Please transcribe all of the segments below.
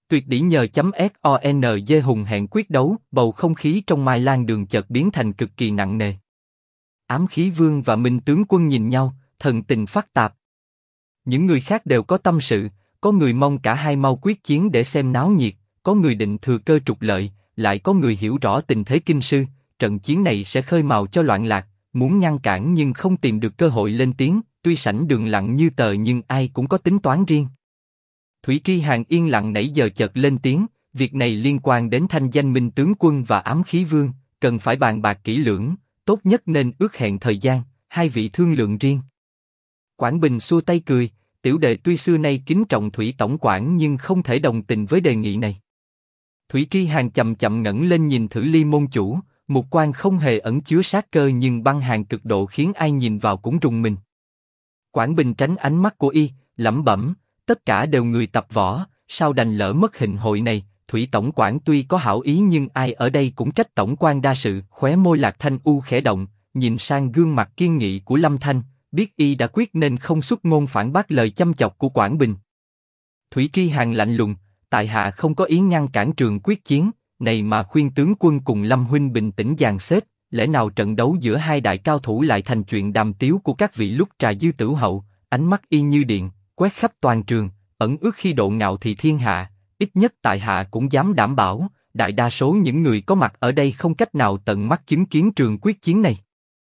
Tuyệt đỉ nhờ .SONG hùng hẹn quyết đấu, bầu không khí trong Mai Lan đường chợt biến thành cực kỳ nặng nề. Ám khí vương và Minh tướng quân nhìn nhau, thần tình phức tạp. Những người khác đều có tâm sự, có người mong cả hai mau quyết chiến để xem náo nhiệt, có người định thừa cơ trục lợi, lại có người hiểu rõ tình thế kinh sư, trận chiến này sẽ khơi mào cho loạn lạc, muốn ngăn cản nhưng không tìm được cơ hội lên tiếng, tuy sảnh đường lặng như tờ nhưng ai cũng có tính toán riêng. Thủy Tri Hàn yên lặng nãy giờ chợt lên tiếng, việc này liên quan đến thanh danh Minh tướng quân và ám khí vương, cần phải bàn bạc kỹ lưỡng, tốt nhất nên ước hẹn thời gian, hai vị thương lượng riêng. Quảng Bình xua tay cười, tiểu đệ tuy xưa nay kính trọng Thủy tổng quản nhưng không thể đồng tình với đề nghị này. Thủy Tri Hàn chậm chậm ngẩng lên nhìn Thử Ly môn chủ, mục quan không hề ẩn chứa sát cơ nhưng băng hàn cực độ khiến ai nhìn vào cũng rùng mình. Quảng Bình tránh ánh mắt của y, lẩm bẩm, tất cả đều người tập võ, sao đành lỡ mất hình hội này. Thủy tổng quản tuy có hảo ý nhưng ai ở đây cũng trách tổng quan đa sự. Khóe môi Lạc Thanh U khẽ động, nhìn sang gương mặt kiên nghị của Lâm Thanh, biết y đã quyết nên không xuất ngôn phản bác lời châm chọc của Quảng Bình. Thủy Tri Hàn lạnh lùng, tại hạ không có ý ngăn cản trường quyết chiến, này mà khuyên tướng quân cùng Lâm huynh bình tĩnh dàn xếp, lẽ nào trận đấu giữa hai đại cao thủ lại thành chuyện đàm tiếu của các vị lúc trà dư tửu hậu. Ánh mắt y như điện, quét khắp toàn trường, ẩn ước khi độ ngạo thị thiên hạ. Ít nhất tại hạ cũng dám đảm bảo, đại đa số những người có mặt ở đây không cách nào tận mắt chứng kiến trường quyết chiến này.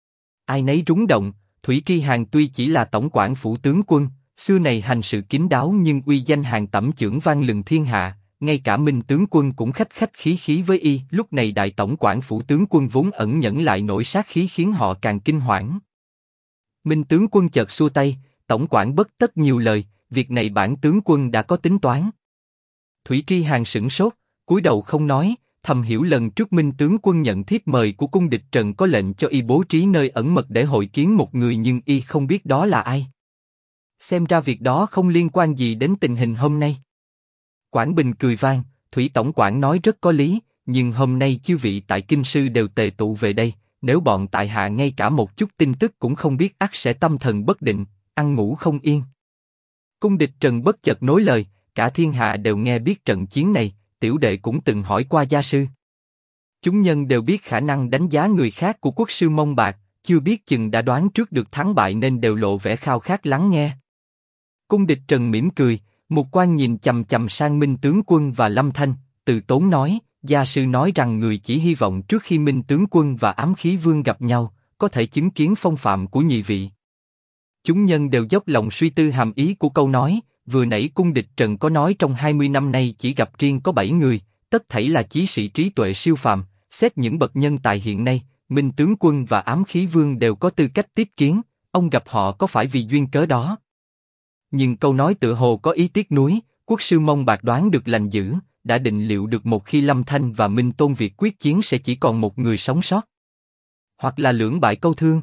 Ai nấy rúng động. Thủy Tri Hàn tuy chỉ là tổng quản phủ tướng quân, xưa này hành sự kín đáo nhưng uy danh Hàn tẩm chưởng vang lừng thiên hạ, ngay cả Minh tướng quân cũng khách khách khí khí với y. Lúc này đại tổng quản phủ tướng quân vốn ẩn nhẫn lại nổi sát khí khiến họ càng kinh hoảng. Minh tướng quân chợt xua tay, tổng quản bất tất nhiều lời, việc này bản tướng quân đã có tính toán. Thủy Tri Hàn sửng sốt, cúi đầu không nói, thầm hiểu lần trước Minh tướng quân nhận thiếp mời của cung địch Trần có lệnh cho y bố trí nơi ẩn mật để hội kiến một người nhưng y không biết đó là ai. Xem ra việc đó không liên quan gì đến tình hình hôm nay. Quảng Bình cười vang, Thủy tổng quản nói rất có lý, nhưng hôm nay chư vị tại kinh sư đều tề tụ về đây, nếu bọn tại hạ ngay cả một chút tin tức cũng không biết ắt sẽ tâm thần bất định, ăn ngủ không yên. Cung địch Trần bất chợt nối lời, cả thiên hạ đều nghe biết trận chiến này, tiểu đệ cũng từng hỏi qua gia sư. Chúng nhân đều biết khả năng đánh giá người khác của quốc sư Mông Bạc, chưa biết chừng đã đoán trước được thắng bại nên đều lộ vẻ khao khát lắng nghe. Cung địch Trần mỉm cười, mục quan nhìn chằm chằm sang Minh tướng quân và Lâm Thanh, từ tốn nói, gia sư nói rằng người chỉ hy vọng trước khi Minh tướng quân và ám khí vương gặp nhau, có thể chứng kiến phong phạm của nhị vị. Chúng nhân đều dốc lòng suy tư hàm ý của câu nói. Vừa nãy cung địch Trần có nói trong 20 năm nay chỉ gặp riêng có 7 người, tất thảy là chí sĩ trí tuệ siêu phàm. Xét những bậc nhân tài hiện nay, Minh tướng quân và ám khí vương đều có tư cách tiếp kiến. Ông gặp họ có phải vì duyên cớ đó? Nhưng câu nói tựa hồ có ý tiếc nuối. Quốc sư Mông Bạc đoán được lành dữ, đã định liệu được một khi Lâm Thanh và Minh Tôn Việt quyết chiến sẽ chỉ còn một người sống sót, hoặc là lưỡng bại câu thương,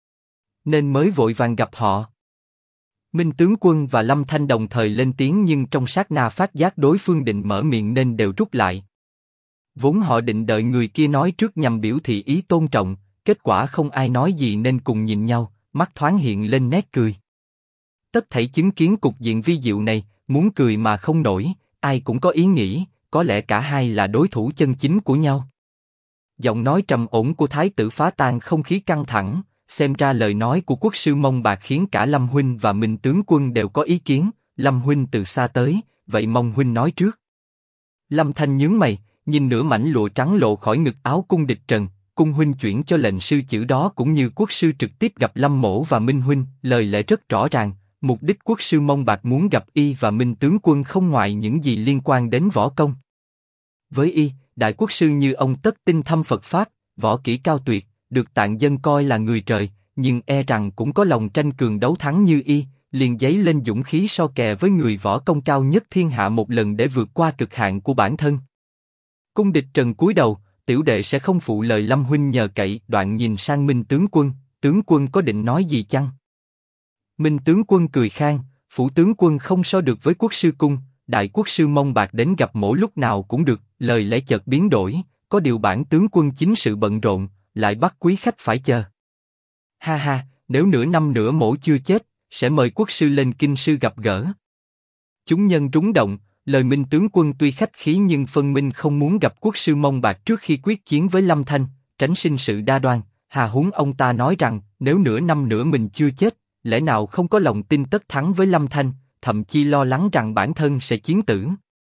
nên mới vội vàng gặp họ. Minh tướng quân và Lâm Thanh đồng thời lên tiếng nhưng trong sát na phát giác đối phương định mở miệng nên đều rút lại. Vốn họ định đợi người kia nói trước nhằm biểu thị ý tôn trọng, kết quả không ai nói gì nên cùng nhìn nhau, mắt thoáng hiện lên nét cười. Tất thảy chứng kiến cục diện vi diệu này, muốn cười mà không nổi, ai cũng có ý nghĩ, có lẽ cả hai là đối thủ chân chính của nhau. Giọng nói trầm ổn của thái tử phá tan không khí căng thẳng. Xem ra lời nói của quốc sư Mông Bạc khiến cả Lâm huynh và Minh tướng quân đều có ý kiến. Lâm huynh từ xa tới, vậy mong huynh nói trước. Lâm Thanh nhướng mày, nhìn nửa mảnh lụa trắng lộ khỏi ngực áo cung địch Trần. Cung huynh chuyển cho lệnh sư chữ đó cũng như quốc sư trực tiếp gặp Lâm mỗ và Minh huynh. Lời lẽ rất rõ ràng, mục đích quốc sư Mông Bạc muốn gặp y và Minh tướng quân không ngoài những gì liên quan đến võ công. Với y, đại quốc sư như ông tất tinh thâm Phật pháp, võ kỹ cao tuyệt, được tạng dân coi là người trời, nhưng e rằng cũng có lòng tranh cường đấu thắng như y, liền dấy lên dũng khí so kè với người võ công cao nhất thiên hạ một lần để vượt qua cực hạn của bản thân. Cung địch Trần cúi đầu, tiểu đệ sẽ không phụ lời Lâm huynh nhờ cậy. Đoạn nhìn sang Minh tướng quân có định nói gì chăng? Minh tướng quân cười khan, phủ tướng quân không so được với quốc sư cung, đại quốc sư Mông Bạc đến gặp mỗ lúc nào cũng được. Lời lẽ chợt biến đổi, có điều bản tướng quân chính sự bận rộn, lại bắt quý khách phải chờ. Ha ha, nếu nửa năm nữa mỗ chưa chết, sẽ mời quốc sư lên kinh sư gặp gỡ. Chúng nhân rúng động, Lời Minh tướng quân tuy khách khí nhưng phân minh không muốn gặp quốc sư Mông Bạc trước khi quyết chiến với Lâm Thanh, tránh sinh sự đa đoan. Hà huống ông ta nói rằng nếu nửa năm nữa mình chưa chết, lẽ nào không có lòng tin tất thắng với Lâm Thanh, thậm chí lo lắng rằng bản thân sẽ chiến tử.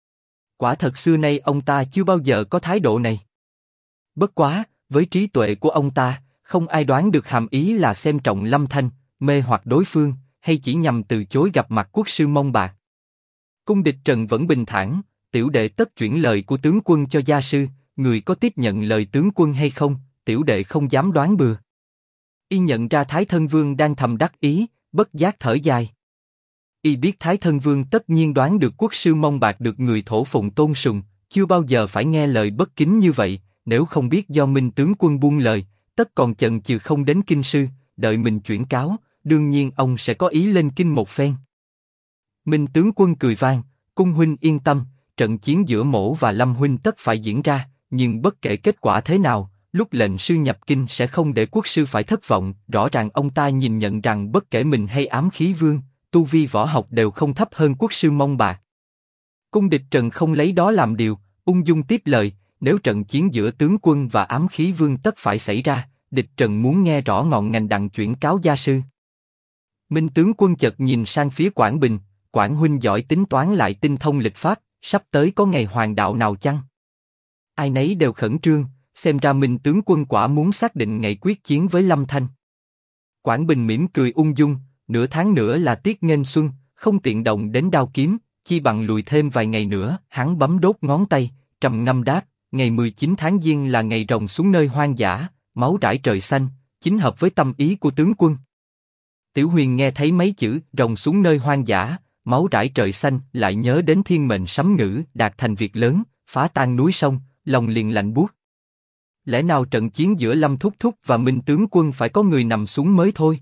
Quả thật xưa nay ông ta chưa bao giờ có thái độ này. Bất quá, với trí tuệ của ông ta, không ai đoán được hàm ý là xem trọng Lâm Thanh, mê hoặc đối phương, hay chỉ nhằm từ chối gặp mặt quốc sư Mông Bạc. Cung Địch Trần vẫn bình thản, tiểu đệ tất chuyển lời của tướng quân cho gia sư, người có tiếp nhận lời tướng quân hay không, tiểu đệ không dám đoán bừa. Y nhận ra Thái Thân Vương đang thầm đắc ý, bất giác thở dài. Y biết Thái Thân Vương tất nhiên đoán được quốc sư Mông Bạc được người thổ phụng tôn sùng, chưa bao giờ phải nghe lời bất kính như vậy, nếu không biết do Minh tướng quân buông lời, tất còn chần chừ không đến kinh sư, đợi mình chuyển cáo, đương nhiên ông sẽ có ý lên kinh một phen. Minh tướng quân cười vang, cung huynh yên tâm, trận chiến giữa mỗ và Lâm huynh tất phải diễn ra, nhưng bất kể kết quả thế nào, lúc lệnh sư nhập kinh sẽ không để quốc sư phải thất vọng. Rõ ràng ông ta nhìn nhận rằng bất kể mình hay Ám Khí Vương, tu vi võ học đều không thấp hơn quốc sư Mông Bạc. Cung Địch Trần không lấy đó làm điều, ung dung tiếp lời, nếu trận chiến giữa tướng quân và Ám Khí Vương tất phải xảy ra, Địch Trần muốn nghe rõ ngọn ngành đặng chuyển cáo gia sư. Minh tướng quân chợt nhìn sang phía Quảng Bình, Quảng huynh giỏi tính toán lại tinh thông lịch pháp, sắp tới có ngày hoàng đạo nào chăng? Ai nấy đều khẩn trương, xem ra Minh tướng quân quả muốn xác định ngày quyết chiến với Lâm Thanh. Quảng Bình mỉm cười ung dung, nửa tháng nữa là tiết nghênh xuân, không tiện động đến đao kiếm, chi bằng lùi thêm vài ngày nữa. Hắn bấm đốt ngón tay, trầm ngâm đáp, ngày 19 tháng Giêng là ngày rồng xuống nơi hoang dã, máu rải trời xanh, chính hợp với tâm ý của tướng quân. Tiểu Huyền nghe thấy mấy chữ rồng xuống nơi hoang dã, máu rải trời xanh, lại nhớ đến thiên mệnh sấm ngữ, đạt thành việc lớn, phá tan núi sông, lòng liền lạnh buốt. Lẽ nào trận chiến giữa Lâm Thúc Thúc và Minh tướng quân phải có người nằm xuống mới thôi?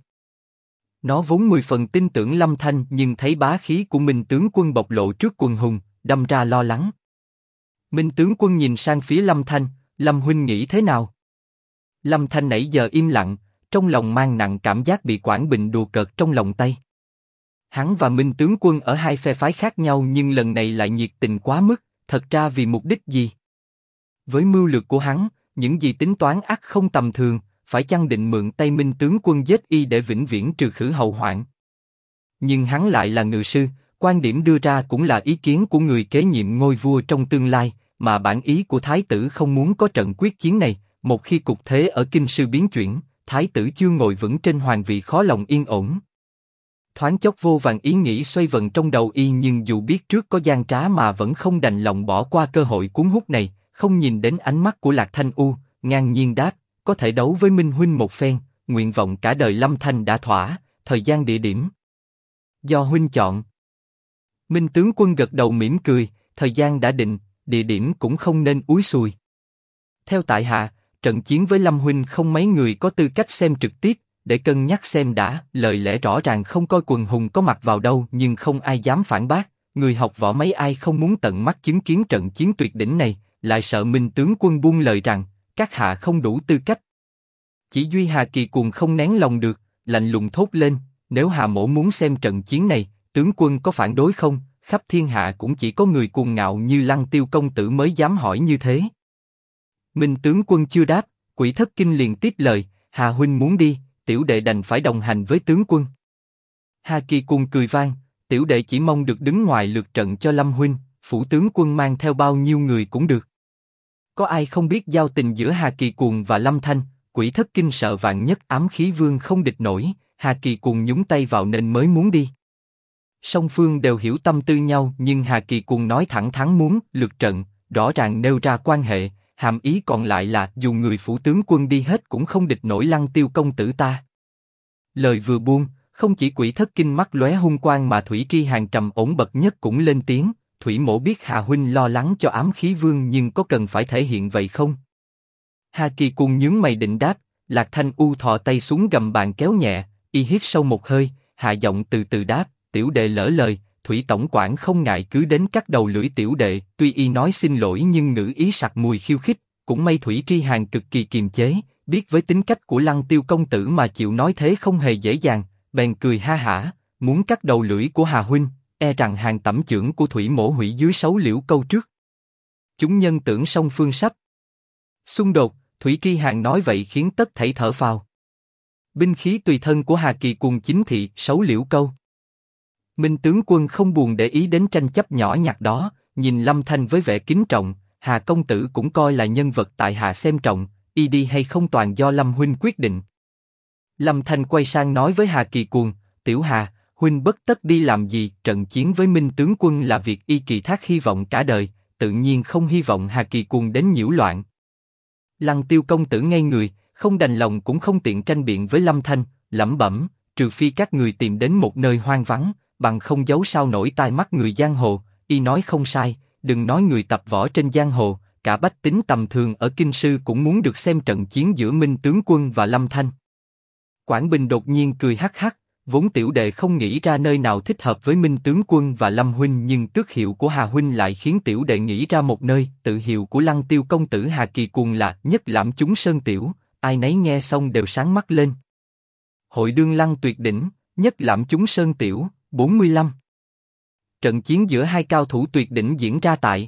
Nó vốn 10 phần tin tưởng Lâm Thanh, nhưng thấy bá khí của Minh tướng quân bộc lộ trước quần hùng, đâm ra lo lắng. Minh tướng quân nhìn sang phía Lâm Thanh, Lâm huynh nghĩ thế nào? Lâm Thanh nãy giờ im lặng, trong lòng mang nặng cảm giác bị Quảng Bình đùa cợt trong lòng tay. Hắn và Minh tướng quân ở hai phe phái khác nhau nhưng lần này lại nhiệt tình quá mức, thật ra vì mục đích gì? Với mưu lược của hắn, những gì tính toán ắt không tầm thường, phải chăng định mượn tay Minh tướng quân giết y để vĩnh viễn trừ khử hậu hoạn? Nhưng hắn lại là ngự sư, quan điểm đưa ra cũng là ý kiến của người kế nhiệm ngôi vua trong tương lai, mà bản ý của thái tử không muốn có trận quyết chiến này. Một khi cục thế ở kinh sư biến chuyển, thái tử chưa ngồi vững trên hoàng vị khó lòng yên ổn. Thoáng chốc vô vàn ý nghĩ xoay vần trong đầu y, nhưng dù biết trước có gian trá mà vẫn không đành lòng bỏ qua cơ hội cuốn hút này. Không nhìn đến ánh mắt của Lạc Thanh U, ngang nhiên đáp, có thể đấu với Minh huynh một phen, nguyện vọng cả đời Lâm Thanh đã thỏa, thời gian địa điểm do huynh chọn. Minh tướng quân gật đầu mỉm cười, thời gian đã định, địa điểm cũng không nên úi xùi. Theo tại hạ, trận chiến với Lâm huynh không mấy người có tư cách xem trực tiếp, để cân nhắc xem đã. Lời lẽ rõ ràng không coi quần hùng có mặt vào đâu, nhưng không ai dám phản bác. Người học võ mấy ai không muốn tận mắt chứng kiến trận chiến tuyệt đỉnh này, lại sợ Minh tướng quân buông lời rằng các hạ không đủ tư cách. Chỉ duy Hà Kỳ Cuồng không nén lòng được, lạnh lùng thốt lên, nếu Hà mỗ muốn xem trận chiến này, tướng quân có phản đối không? Khắp thiên hạ cũng chỉ có người cuồng ngạo như Lăng Tiêu công tử mới dám hỏi như thế. Minh tướng quân chưa đáp, Quỷ Thất Kinh liền tiếp lời, Hà huynh muốn đi, tiểu đệ đành phải đồng hành với tướng quân. Hà Kỳ Cuồng cười vang, tiểu đệ chỉ mong được đứng ngoài lượt trận cho Lâm huynh, phủ tướng quân mang theo bao nhiêu người cũng được. Có ai không biết giao tình giữa Hà Kỳ Cuồng và Lâm Thanh? Quỷ Thất Kinh sợ vạn nhất Ám Khí Vương không địch nổi, Hà Kỳ Cuồng nhúng tay vào nên mới muốn đi. Song phương đều hiểu tâm tư nhau, nhưng Hà Kỳ Cuồng nói thẳng thắn muốn lượt trận, rõ ràng nêu ra quan hệ, hàm ý còn lại là dù người phủ tướng quân đi hết cũng không địch nổi Lăng Tiêu công tử ta. Lời vừa buông, không chỉ Quỷ Thất Kinh mắt lóe hung quang mà Thủy Tri Hàn trầm ổn bậc nhất cũng lên tiếng. Thủy mỗ biết Hà huynh lo lắng cho Ám Khí Vương, nhưng có cần phải thể hiện vậy không? Hà Kỳ Cuồng nhướng mày định đáp, Lạc Thanh U thò tay xuống gầm bàn kéo nhẹ, y hít sâu một hơi, hạ giọng từ từ đáp, tiểu đệ lỡ lời, Thủy tổng quản không ngại cứ đến cắt đầu lưỡi tiểu đệ. Tuy y nói xin lỗi nhưng ngữ ý sặc mùi khiêu khích, cũng may Thủy Tri Hàn cực kỳ kiềm chế, biết với tính cách của Lăng Tiêu công tử mà chịu nói thế không hề dễ dàng, bèn cười ha hả, muốn cắt đầu lưỡi của Hà huynh, e rằng hàng tẩm chưởng của Thủy Mỗ hủy dưới 6 liễu câu trước. Chúng nhân tưởng song phương sắp xung đột, Thủy Tri Hàn nói vậy khiến tất thảy thở phào. Binh khí tùy thân của Hà Kỳ Cuồng chính thị 6 liễu câu. Minh tướng quân không buồn để ý đến tranh chấp nhỏ nhặt đó, nhìn Lâm Thanh với vẻ kính trọng. Hà công tử cũng coi là nhân vật tại hạ xem trọng, y đi hay không toàn do Lâm huynh quyết định. Lâm Thanh quay sang nói với Hà Kỳ Cuồng, Tiểu Hà, huynh bất tất đi làm gì, trận chiến với Minh tướng quân là việc y kỳ thác hy vọng cả đời, tự nhiên không hy vọng Hà Kỳ Cuồng đến nhiễu loạn. Lăng Tiêu công tử ngây người, không đành lòng cũng không tiện tranh biện với Lâm Thanh, lẩm bẩm, trừ phi các người tìm đến một nơi hoang vắng, bằng không giấu sao nổi tai mắt người giang hồ. Y nói không sai, đừng nói người tập võ trên giang hồ, cả bách tính tầm thường ở kinh sư cũng muốn được xem trận chiến giữa Minh tướng quân và Lâm Thanh. Quảng Bình đột nhiên cười hắc hắc, vốn tiểu đệ không nghĩ ra nơi nào thích hợp với Minh tướng quân và Lâm huynh, nhưng tước hiệu của Hà huynh lại khiến tiểu đệ nghĩ ra một nơi. Tự hiệu của Lăng Tiêu công tử Hà Kỳ Cuồng là Nhất Lãm Chúng Sơn Tiểu, ai nấy nghe xong đều sáng mắt lên. Hội đương Lăng tuyệt đỉnh, Nhất Lãm Chúng Sơn Tiểu, 45. Trận chiến giữa hai cao thủ tuyệt đỉnh diễn ra tại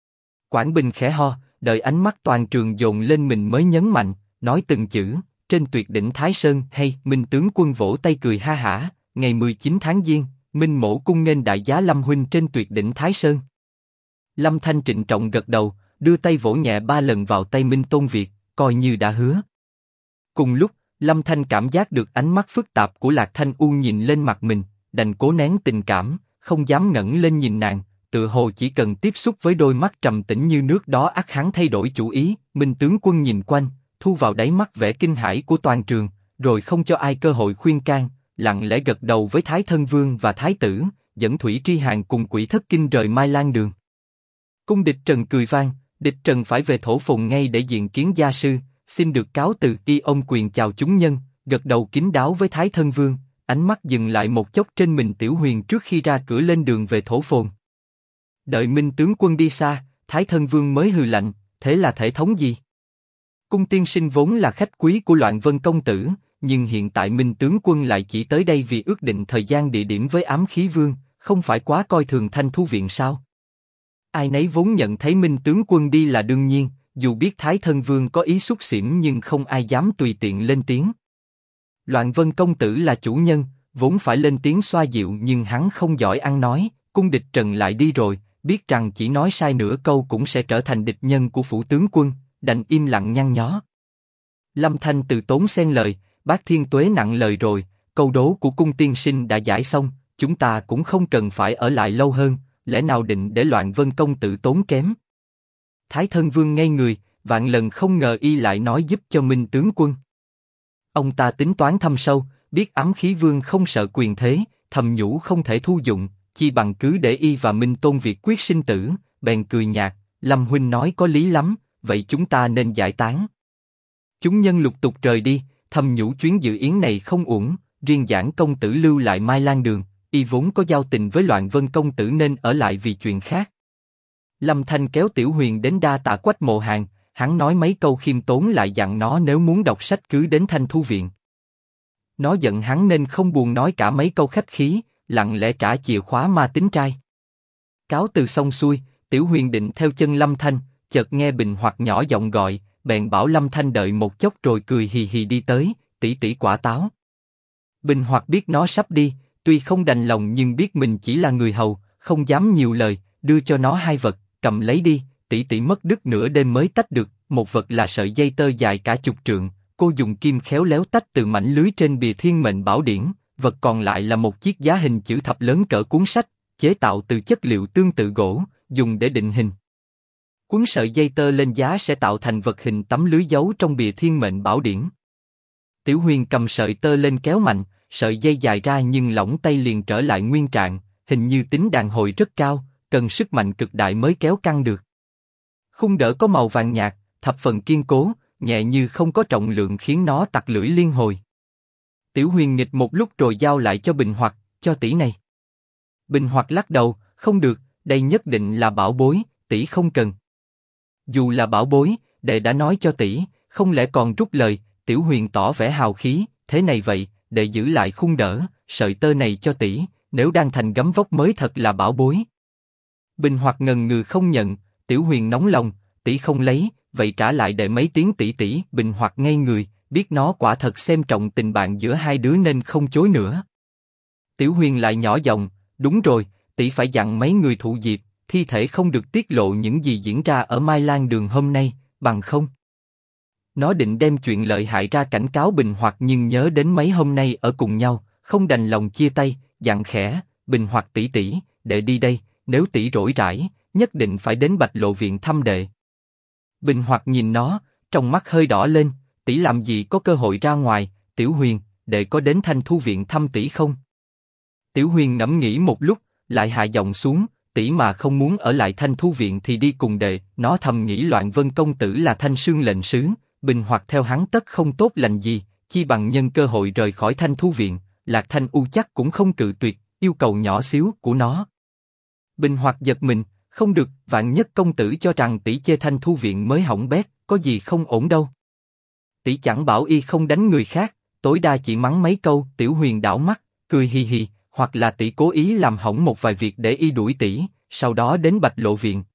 Quảng Bình khẽ ho, đợi ánh mắt toàn trường dồn lên mình mới nhấn mạnh, nói từng chữ, trên tuyệt đỉnh Thái Sơn. Hay, Minh tướng quân vỗ tay cười ha hả, ngày 19 tháng Giêng, Minh mỗ cung nghênh đại giá Lâm huynh trên tuyệt đỉnh Thái Sơn. Lâm Thanh trịnh trọng gật đầu, đưa tay vỗ nhẹ 3 lần vào tay Minh Tôn Việt, coi như đã hứa. Cùng lúc, Lâm Thanh cảm giác được ánh mắt phức tạp của Lạc Thanh U nhìn lên mặt mình, đành cố nén tình cảm, không dám ngẩng lên nhìn nàng, tự hồ chỉ cần tiếp xúc với đôi mắt trầm tĩnh như nước đó ắt hắn thay đổi chủ ý. Minh tướng quân nhìn quanh, thu vào đáy mắt vẻ kinh hãi của toàn trường, rồi không cho ai cơ hội khuyên can, lặng lẽ gật đầu với Thái Thân Vương và Thái tử, dẫn Thủy Tri Hàn cùng Quỷ Thất Kinh rời Mai Lan Đường. Cung Địch Trần cười vang, Địch Trần phải về Thổ Phồn ngay để diện kiến gia sư, xin được cáo từ. Y ôm quyền chào chúng nhân, gật đầu kính đáo với Thái Thân Vương, ánh mắt dừng lại một chốc trên mình Tiểu Huyền trước khi ra cửa lên đường về Thổ Phồn. Đợi Minh tướng quân đi xa, Thái Thân Vương mới hừ lạnh, thế là thể thống gì? Cung tiên sinh vốn là khách quý của Loạn Vân công tử, nhưng hiện tại Minh tướng quân lại chỉ tới đây vì ước định thời gian địa điểm với Ám Khí Vương, không phải quá coi thường Thanh Thu viện sao? Ai nấy vốn nhận thấy Minh tướng quân đi là đương nhiên, dù biết Thái Thân Vương có ý xúc xỉm nhưng không ai dám tùy tiện lên tiếng. Loạn Vân công tử là chủ nhân, vốn phải lên tiếng xoa dịu nhưng hắn không giỏi ăn nói. Cung Địch Trần lại đi rồi, biết rằng chỉ nói sai nửa câu cũng sẽ trở thành địch nhân của phủ tướng quân, đành im lặng nhăn nhó. Lâm Thanh từ tốn xen lời, bác Thiên Tuế nặng lời rồi, câu đố của cung tiên sinh đã giải xong, chúng ta cũng không cần phải ở lại lâu hơn, lẽ nào định để Loạn Vân công tử tốn kém? Thái Thân Vương ngây người, vạn lần không ngờ y lại nói giúp cho Minh tướng quân. Ông ta tính toán thâm sâu, biết Ám Khí Vương không sợ quyền thế, thầm nhủ không thể thu dụng, chi bằng cứ để y và Minh Tôn Việt quyết sinh tử, bèn cười nhạt, Lâm huynh nói có lý lắm, vậy chúng ta nên giải tán. Chúng nhân lục tục rời đi, thầm nhủ chuyến dự yến này không uổng, riêng Giảng công tử lưu lại Mai Lan Đường, y vốn có giao tình với Loạn Vân công tử nên ở lại vì chuyện khác. Lâm Thanh kéo Tiểu Huyền đến đa tạ Quách Mộ Hàn, hắn nói mấy câu khiêm tốn lại dặn nó nếu muốn đọc sách cứ đến Thanh Thu viện. Nó giận hắn nên không buồn nói cả mấy câu khách khí, lặng lẽ trả chìa khóa ma tính trai. Cáo từ xong xuôi, Tiểu Huyền định theo chân Lâm Thanh, chợt nghe Bình Hoặc nhỏ giọng gọi, bèn bảo Lâm Thanh đợi một chốc rồi cười hì hì đi tới, tỷ tỷ quả táo. Bình Hoặc biết nó sắp đi, tuy không đành lòng nhưng biết mình chỉ là người hầu, không dám nhiều lời, đưa cho nó 2 vật, cầm lấy đi, tỷ tỷ mất đứt nửa đêm mới tách được, một vật là sợi dây tơ dài cả chục trượng, cô dùng kim khéo léo tách từ mảnh lưới trên bìa Thiên Mệnh Bảo Điển, vật còn lại là một chiếc giá hình chữ thập lớn cỡ cuốn sách, chế tạo từ chất liệu tương tự gỗ, dùng để định hình. Cuốn sợi dây tơ lên giá sẽ tạo thành vật hình tấm lưới giấu trong bìa Thiên Mệnh Bảo Điển. Tiểu Huyền cầm sợi tơ lên kéo mạnh, sợi dây dài ra nhưng lỏng tay liền trở lại nguyên trạng, hình như tính đàn hồi rất cao, cần sức mạnh cực đại mới kéo căng được. Khung đỡ có màu vàng nhạt, thập phần kiên cố, nhẹ như không có trọng lượng khiến nó tặc lưỡi liên hồi. Tiểu Huyền nghịch một lúc rồi giao lại cho Bình Hoặc, cho tỷ này. Bình Hoặc lắc đầu, không được, đây nhất định là bảo bối, tỷ không cần. Dù là bảo bối, đệ đã nói cho tỷ, không lẽ còn rút lời? Tiểu Huyền tỏ vẻ hào khí, thế này vậy, đệ giữ lại khung đỡ, sợi tơ này cho tỷ, nếu đan thành gấm vóc mới thật là bảo bối. Bình Hoạt ngần ngừ không nhận, Tiểu Huyền nóng lòng, tỷ không lấy, vậy trả lại để mấy tiếng tỷ tỷ. Bình Hoạt ngây người, biết nó quả thật xem trọng tình bạn giữa hai đứa nên không chối nữa. Tiểu Huyền lại nhỏ giọng, đúng rồi, tỷ phải dặn mấy người thụ diệp, thi thể không được tiết lộ những gì diễn ra ở Mai Lan Đường hôm nay, bằng không. Nó định đem chuyện lợi hại ra cảnh cáo Bình Hoạt nhưng nhớ đến mấy hôm nay ở cùng nhau, không đành lòng chia tay, dặn khẽ, Bình Hoạt tỷ tỷ, đệ đi đây, nếu tỷ rỗi rãi, nhất định phải đến Bạch Lộ viện thăm đệ. Bình Hoạt nhìn nó, trong mắt hơi đỏ lên, tỷ làm gì có cơ hội ra ngoài, Tiểu Huyền, đệ có đến Thanh Thu viện thăm tỷ không? Tiểu Huyền ngẫm nghĩ một lúc, lại hạ giọng xuống, tỷ mà không muốn ở lại Thanh Thu viện thì đi cùng đệ. Nó thầm nghĩ Loạn Vân công tử là Thanh Sương lệnh sứ, Bình Hoạt theo hắn tất không tốt lành gì, chi bằng nhân cơ hội rời khỏi Thanh Thu viện. Lạc Thanh U chắc cũng không cự tuyệt yêu cầu nhỏ xíu của nó. Bình Hoạt giật mình, không được, vạn nhất công tử cho rằng tỷ chê Thanh Thu viện mới hỏng bét, có gì không ổn đâu. Tỷ chẳng bảo y không đánh người khác, tối đa chỉ mắng mấy câu. Tiểu Huyền đảo mắt, cười hì hì, hoặc là tỷ cố ý làm hỏng một vài việc để y đuổi tỷ, sau đó đến Bạch Lộ viện.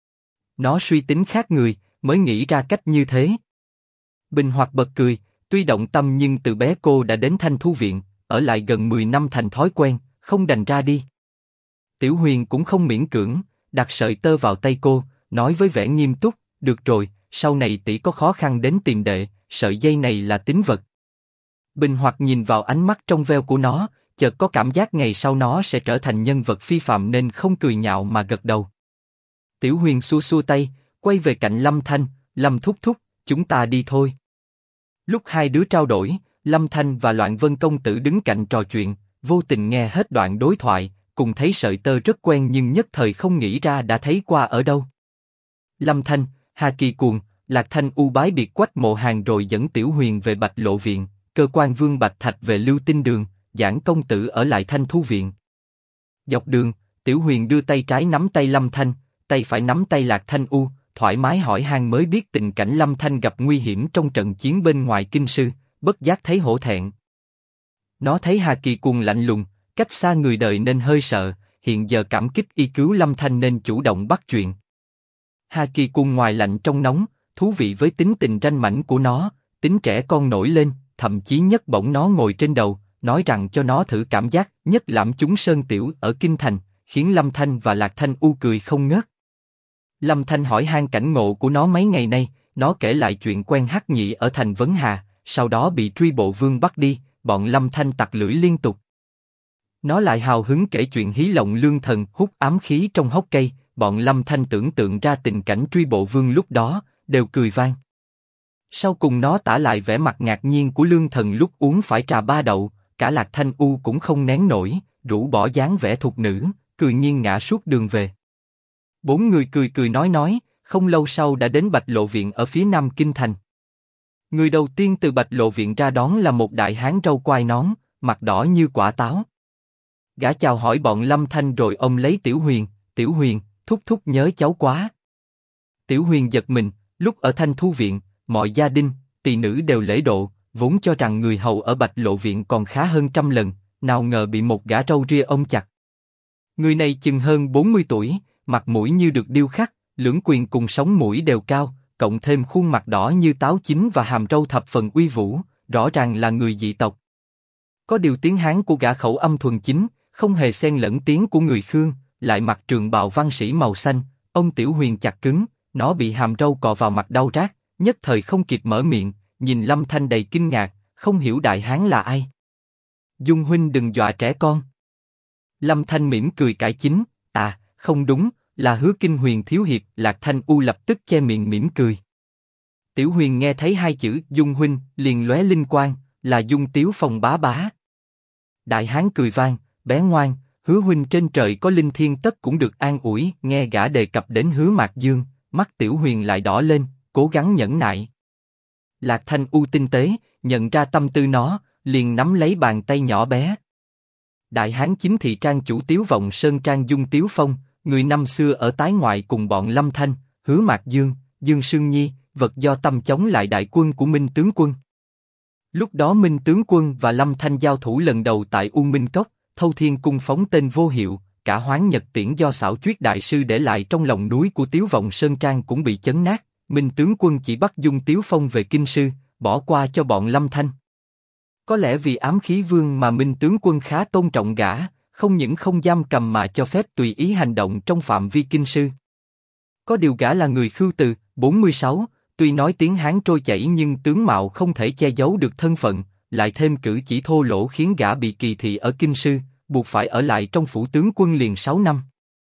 Nó suy tính khác người, mới nghĩ ra cách như thế. Bình Hoạt bật cười, tuy động tâm nhưng từ bé cô đã đến Thanh Thu viện, ở lại gần 10 năm thành thói quen, không đành ra đi. Tiểu Huyền cũng không miễn cưỡng, đặt sợi tơ vào tay cô, nói với vẻ nghiêm túc, được rồi, sau này tỷ có khó khăn đến tìm đệ, sợi dây này là tín vật. Bình Hoạt nhìn vào ánh mắt trong veo của nó, chợt có cảm giác ngày sau nó sẽ trở thành nhân vật phi phàm nên không cười nhạo mà gật đầu. Tiểu Huyền xua xua tay, quay về cạnh Lâm Thanh, Lâm thúc thúc, chúng ta đi thôi. Lúc hai đứa trao đổi, Lâm Thanh và Loạn Vân công tử đứng cạnh trò chuyện, vô tình nghe hết đoạn đối thoại, cùng thấy sợi tơ rất quen nhưng nhất thời không nghĩ ra đã thấy qua ở đâu. Lâm Thanh, Hà Kỳ Cuồng, Lạc Thanh U bái biệt Quách Mộ Hàn rồi dẫn Tiểu Huyền về Bạch Lộ viện, Cơ Quan Vương Bạch Thạch về Lưu Tinh Đường, Giảng công tử ở lại Thanh Thu viện. Dọc đường, Tiểu Huyền đưa tay trái nắm tay Lâm Thanh, tay phải nắm tay Lạc Thanh U, thoải mái hỏi han mới biết tình cảnh Lâm Thanh gặp nguy hiểm trong trận chiến bên ngoài kinh sư, bất giác thấy hổ thẹn. Nó thấy Hà Kỳ Cuồng lạnh lùng, cách xa người đời nên hơi sợ, hiện giờ cảm kích y cứu Lâm Thanh nên chủ động bắt chuyện. Hà Kỳ Cuồng ngoài lạnh trong nóng, thú vị với tính tình ranh mãnh của nó, tính trẻ con nổi lên, thậm chí nhấc bổng nó ngồi trên đầu, nói rằng cho nó thử cảm giác nhất lãm chúng sơn tiểu ở kinh thành, khiến Lâm Thanh và Lạc Thanh U cười không ngớt. Lâm Thanh hỏi han cảnh ngộ của nó mấy ngày nay, nó kể lại chuyện quen Hắc Nhị ở thành Vấn Hà, sau đó bị truy bộ vương bắt đi, bọn Lâm Thanh tặc lưỡi liên tục. Nó lại hào hứng kể chuyện hí lộng lương thần hút ám khí trong hốc cây, bọn Lâm Thanh tưởng tượng ra tình cảnh truy bộ vương lúc đó, đều cười vang. Sau cùng nó tả lại vẻ mặt ngạc nhiên của lương thần lúc uống phải trà ba đậu, cả Lạc Thanh U cũng không nén nổi, rũ bỏ dáng vẻ thục nữ, cười nghiêng ngã suốt đường về. Bốn người cười cười nói, không lâu sau đã đến Bạch Lộ viện ở phía nam kinh thành. Người đầu tiên từ Bạch Lộ viện ra đón là một đại hán râu quai nón, mặt đỏ như quả táo. Gã chào hỏi bọn Lâm Thanh rồi ông lấy Tiểu Huyền, thúc thúc nhớ cháu quá. Tiểu Huyền giật mình, lúc ở Thanh Thu viện, mọi gia đình, tỳ nữ đều lễ độ, vốn cho rằng người hầu ở Bạch Lộ viện còn khá hơn trăm lần, nào ngờ bị một gã râu ria ôm chặt. Người này chừng hơn 40 tuổi, mặt mũi như được điêu khắc, lưỡng quyền cùng sống mũi đều cao, cộng thêm khuôn mặt đỏ như táo chín và hàm râu thập phần uy vũ, rõ ràng là người dị tộc. Có điều tiếng Hán của gã khẩu âm thuần chính, không hề xen lẫn tiếng của người Khương, lại mặc trường bào văn sĩ màu xanh. Ông Tiểu Huyền chặt cứng, nó bị hàm râu cọ vào mặt đau rát, nhất thời không kịp mở miệng, nhìn Lâm Thanh đầy kinh ngạc, không hiểu đại hán là ai. Dung huynh đừng dọa trẻ con. Lâm Thanh mỉm cười cải chính, không đúng, là Hứa Kinh Huyền thiếu hiệp. Lạc Thanh U lập tức che miệng mỉm cười. Tiểu Huyền nghe thấy hai chữ Dung huynh, liền lóe linh quang, là Dung Tiếu Phong bá bá. Đại hán cười vang, bé ngoan, Hứa huynh trên trời có linh thiên tất cũng được an ủi. Nghe gã đề cập đến Hứa Mạc Dương, mắt Tiểu Huyền lại đỏ lên, cố gắng nhẫn nại. Lạc Thanh U tinh tế, nhận ra tâm tư nó, liền nắm lấy bàn tay nhỏ bé. Đại hán chính thị trang chủ Tiếu Vọng Sơn Trang Dung Tiếu Phong, người năm xưa ở tái ngoại cùng bọn Lâm Thanh, Hứa Mạc Dương, Dương Sương Nhi, vật do tâm chống lại đại quân của Minh tướng quân. Lúc đó Minh tướng quân và Lâm Thanh giao thủ lần đầu tại U Minh Cốc, Thâu Thiên Cung phóng tên vô hiệu, cả Hoán Nhật Tiễn do Xảo Chuyết đại sư để lại trong lòng núi của Tiếu Vọng Sơn Trang cũng bị chấn nát. Minh tướng quân chỉ bắt Dung Tiếu Phong về kinh sư, bỏ qua cho bọn Lâm Thanh. Có lẽ vì ám khí vương mà Minh tướng quân khá tôn trọng gã, không những không giam cầm mà cho phép tùy ý hành động trong phạm vi kinh sư. Có điều gã là người Khưu Từ, 46, tuy nói tiếng Hán trôi chảy nhưng tướng mạo không thể che giấu được thân phận, lại thêm cử chỉ thô lỗ khiến gã bị kỳ thị ở kinh sư, buộc phải ở lại trong phủ tướng quân liền 6 năm.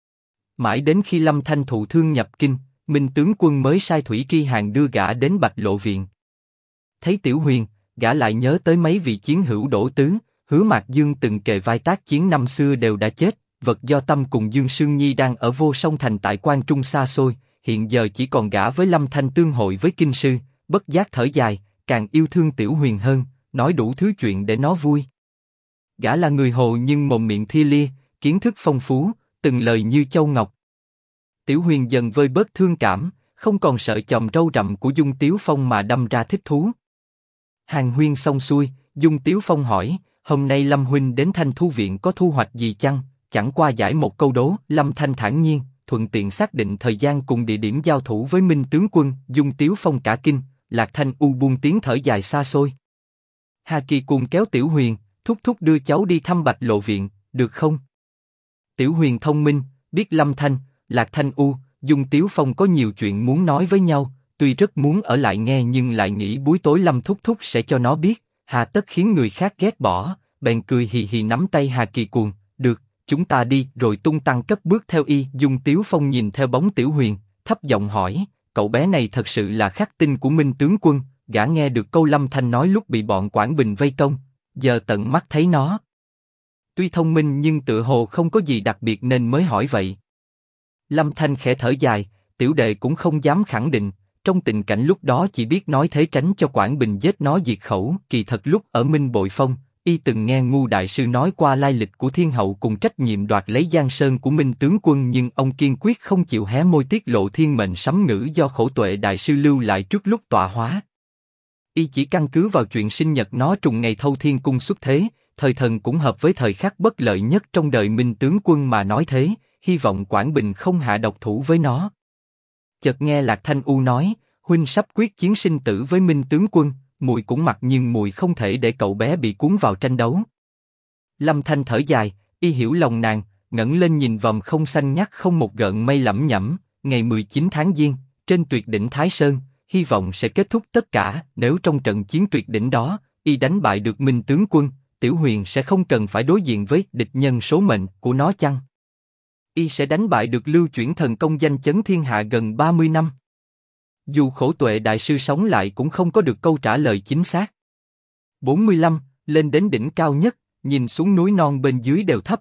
Mãi đến khi Lâm Thanh thụ thương nhập kinh, Minh tướng quân mới sai Thủy Tri Hàn đưa gã đến Bạch Lộ viện. Thấy Tiểu Huyền, gã lại nhớ tới mấy vị chiến hữu Đỗ Tứ, Hứa Mạc Dương từng kề vai tác chiến năm xưa đều đã chết. Vật do tâm cùng Dương Sương Nhi đang ở Vô Song Thành tại Quan Trung xa xôi, hiện giờ chỉ còn gã với Lâm Thanh tương hội với kinh sư, bất giác thở dài, càng yêu thương Tiểu Huyền hơn, nói đủ thứ chuyện để nó vui. Gã là người Hồ nhưng mồm miệng thi lia, kiến thức phong phú, từng lời như châu ngọc. Tiểu Huyền dần vơi bớt thương cảm, không còn sợ chòm râu rậm của Dung Tiếu Phong mà đâm ra thích thú. Hàn huyên xong xuôi, Dung Tiếu Phong hỏi, hôm nay Lâm huynh đến Thanh Thu viện có thu hoạch gì chăng? Chẳng qua giải một câu đố. Lâm Thanh thản nhiên, thuận tiện xác định thời gian cùng địa điểm giao thủ với Minh tướng quân. Dung Tiếu Phong cả kinh, Lạc Thanh U buông tiếng thở dài xa xôi. Hà Kỳ cùng kéo Tiểu Huyền, thúc thúc đưa cháu đi thăm Bạch Lộ viện, được không? Tiểu Huyền thông minh, biết Lâm Thanh, Lạc Thanh U, Dung Tiếu Phong có nhiều chuyện muốn nói với nhau, tuy rất muốn ở lại nghe nhưng lại nghĩ buổi tối Lâm thúc thúc sẽ cho nó biết, hà tất khiến người khác ghét bỏ, bèn cười hì hì nắm tay Hà Kỳ cuồng, được. Chúng ta đi, rồi tung tăng cất bước theo y. Dung Tiếu Phong nhìn theo bóng Tiểu Huyền, thấp giọng hỏi, cậu bé này thật sự là khắc tinh của Minh tướng quân. Gã nghe được câu Lâm Thanh nói lúc bị bọn Quảng Bình vây công, giờ tận mắt thấy nó. Tuy thông minh nhưng tựa hồ không có gì đặc biệt nên mới hỏi vậy. Lâm Thanh khẽ thở dài, tiểu đệ cũng không dám khẳng định, trong tình cảnh lúc đó chỉ biết nói thế tránh cho Quảng Bình giết nó diệt khẩu. Kỳ thật lúc ở Minh Bội Phong, y từng nghe Ngu đại sư nói qua lai lịch của Thiên hậu cùng trách nhiệm đoạt lấy Giang Sơn của Minh tướng quân, nhưng ông kiên quyết không chịu hé môi tiết lộ thiên mệnh sấm ngữ do Khổ Tuệ đại sư lưu lại trước lúc tọa hóa. Y chỉ căn cứ vào chuyện sinh nhật nó trùng ngày Thâu Thiên Cung xuất thế, thời thần cũng hợp với thời khắc bất lợi nhất trong đời Minh tướng quân mà nói thế, hy vọng Quảng Bình không hạ độc thủ với nó. Chợt nghe Lạc Thanh U nói, huynh sắp quyết chiến sinh tử với Minh tướng quân. Muội cũng mặc nhưng muội không thể để cậu bé bị cuốn vào tranh đấu. Lâm Thanh thở dài, y hiểu lòng nàng, ngẩng lên nhìn vòng không xanh ngắt không một gợn mây lẩm nhẩm, ngày 19 tháng Giêng, trên tuyệt đỉnh Thái Sơn, hy vọng sẽ kết thúc tất cả. Nếu trong trận chiến tuyệt đỉnh đó, y đánh bại được Minh tướng quân, Tiểu Huyền sẽ không cần phải đối diện với địch nhân số mệnh của nó chăng? Y sẽ đánh bại được Lưu Chuyển thần công danh chấn thiên hạ gần 30 năm. Dù Khổ Tuệ đại sư sống lại cũng không có được câu trả lời chính xác. 45, lên đến đỉnh cao nhất, nhìn xuống núi non bên dưới đều thấp.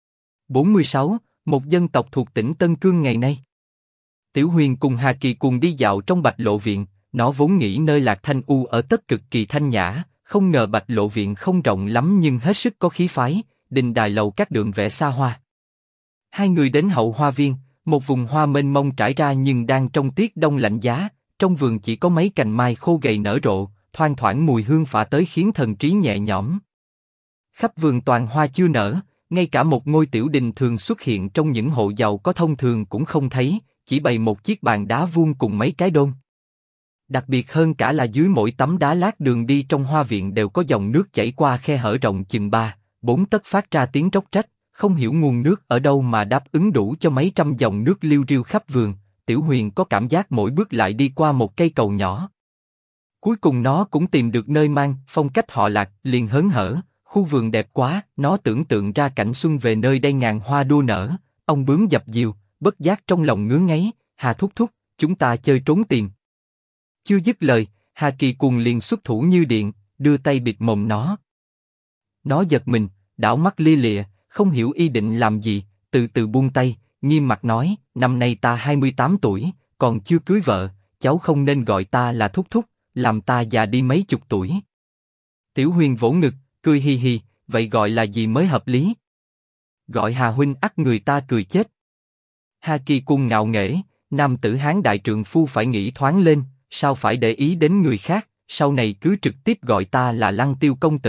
46, một dân tộc thuộc tỉnh Tân Cương ngày nay. Tiểu Huyền cùng Hà Kỳ cùng đi dạo trong Bạch Lộ viện, nó vốn nghĩ nơi Lạc Thanh U ở tất cực kỳ thanh nhã, không ngờ Bạch Lộ viện không rộng lắm nhưng hết sức có khí phái, đình đài lầu các đường vẽ xa hoa. Hai người đến hậu hoa viên, một vùng hoa mênh mông trải ra nhưng đang trong tiết đông lạnh giá, trong vườn chỉ có mấy cành mai khô gầy nở rộ, thoang thoảng mùi hương phả tới khiến thần trí nhẹ nhõm. Khắp vườn toàn hoa chưa nở, ngay cả một ngôi tiểu đình thường xuất hiện trong những hộ giàu có thông thường cũng không thấy, chỉ bày một chiếc bàn đá vuông cùng mấy cái đôn. Đặc biệt hơn cả là dưới mỗi tấm đá lát đường đi trong hoa viện đều có dòng nước chảy qua khe hở rộng chừng 3-4 tấc phát ra tiếng róc rách, không hiểu nguồn nước ở đâu mà đáp ứng đủ cho mấy trăm dòng nước liêu riêu khắp vườn. Tiểu Huyền có cảm giác mỗi bước lại đi qua một cây cầu nhỏ. Cuối cùng nó cũng tìm được nơi mang phong cách họ Lạc, liền hớn hở, khu vườn đẹp quá, nó tưởng tượng ra cảnh xuân về nơi đây ngàn hoa đua nở, ong bướm dập dìu, bất giác trong lòng ngứa ngáy, Hà thúc thúc, chúng ta chơi trốn tìm. Chưa dứt lời, Hà Kỳ cuồng liền xuất thủ như điện, đưa tay bịt mồm nó. Nó giật mình, đảo mắt lia lịa, không hiểu y định làm gì, từ từ buông tay, nghiêm mặt nói, năm nay ta 28 tuổi, còn chưa cưới vợ, cháu không nên gọi ta là thúc thúc, làm ta già đi mấy chục tuổi. Tiểu Huyền vỗ ngực, cười hì hì, vậy gọi là gì mới hợp lý? Gọi Hà huynh ắt người ta cười chết. Hà Kỳ cuồng ngạo nghễ, nam tử Hán đại trượng phu phải nghĩ thoáng lên, sao phải để ý đến người khác, sau này cứ trực tiếp gọi ta là Lăng Tiêu công tử,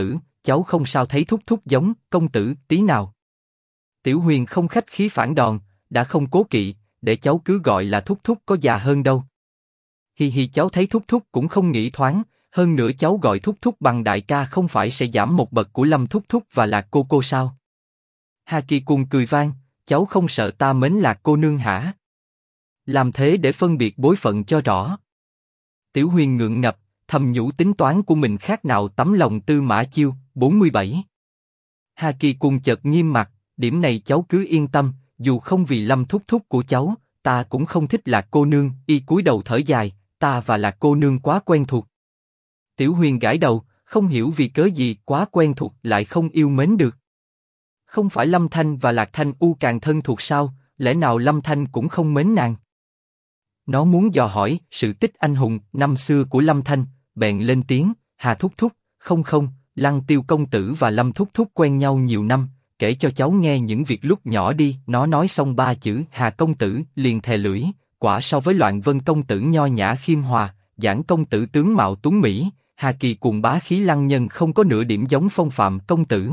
cháu không sao thấy thúc thúc giống công tử tí nào. Tiểu Huyền không khách khí phản đòn, đã không cố kỵ, để cháu cứ gọi là thúc thúc có già hơn đâu. Hi hi, cháu thấy thúc thúc cũng không nghĩ thoáng, hơn nữa cháu gọi thúc thúc bằng đại ca không phải sẽ giảm một bậc của Lâm thúc thúc và Lạc cô sao? Hà Kỳ Cùng cười vang, cháu không sợ ta mến Lạc cô nương hả? Làm thế để phân biệt bối phận cho rõ. Tiểu Huyền ngượng ngập, thầm nhủ tính toán của mình khác nào tấm lòng Tư Mã Chiêu. 47. Hà Kỳ Cùng chợt nghiêm mặt, điểm này cháu cứ yên tâm, dù không vì Lâm thúc thúc của cháu, ta cũng không thích Lạc cô nương. Y cúi đầu thở dài, ta và Lạc cô nương quá quen thuộc. Tiểu Huyền gãi đầu, không hiểu vì cớ gì quá quen thuộc lại không yêu mến được. Không phải Lâm Thanh và Lạc Thanh U càng thân thuộc sao? Lẽ nào Lâm Thanh cũng không mến nàng? Nó muốn dò hỏi sự tích anh hùng năm xưa của Lâm Thanh, bèn lên tiếng, Hà thúc thúc, không, Lăng Tiêu công tử và Lâm thúc thúc quen nhau nhiều năm, kể cho cháu nghe những việc lúc nhỏ đi. Nó nói xong ba chữ Hà công tử liền thè lưỡi, quả so với Loạn Vân công tử nho nhã khiêm hòa, Giảng công tử tướng mạo tuấn mỹ, Hà Kỳ Cùng bá khí lăng nhân không có nửa điểm giống phong phạm công tử.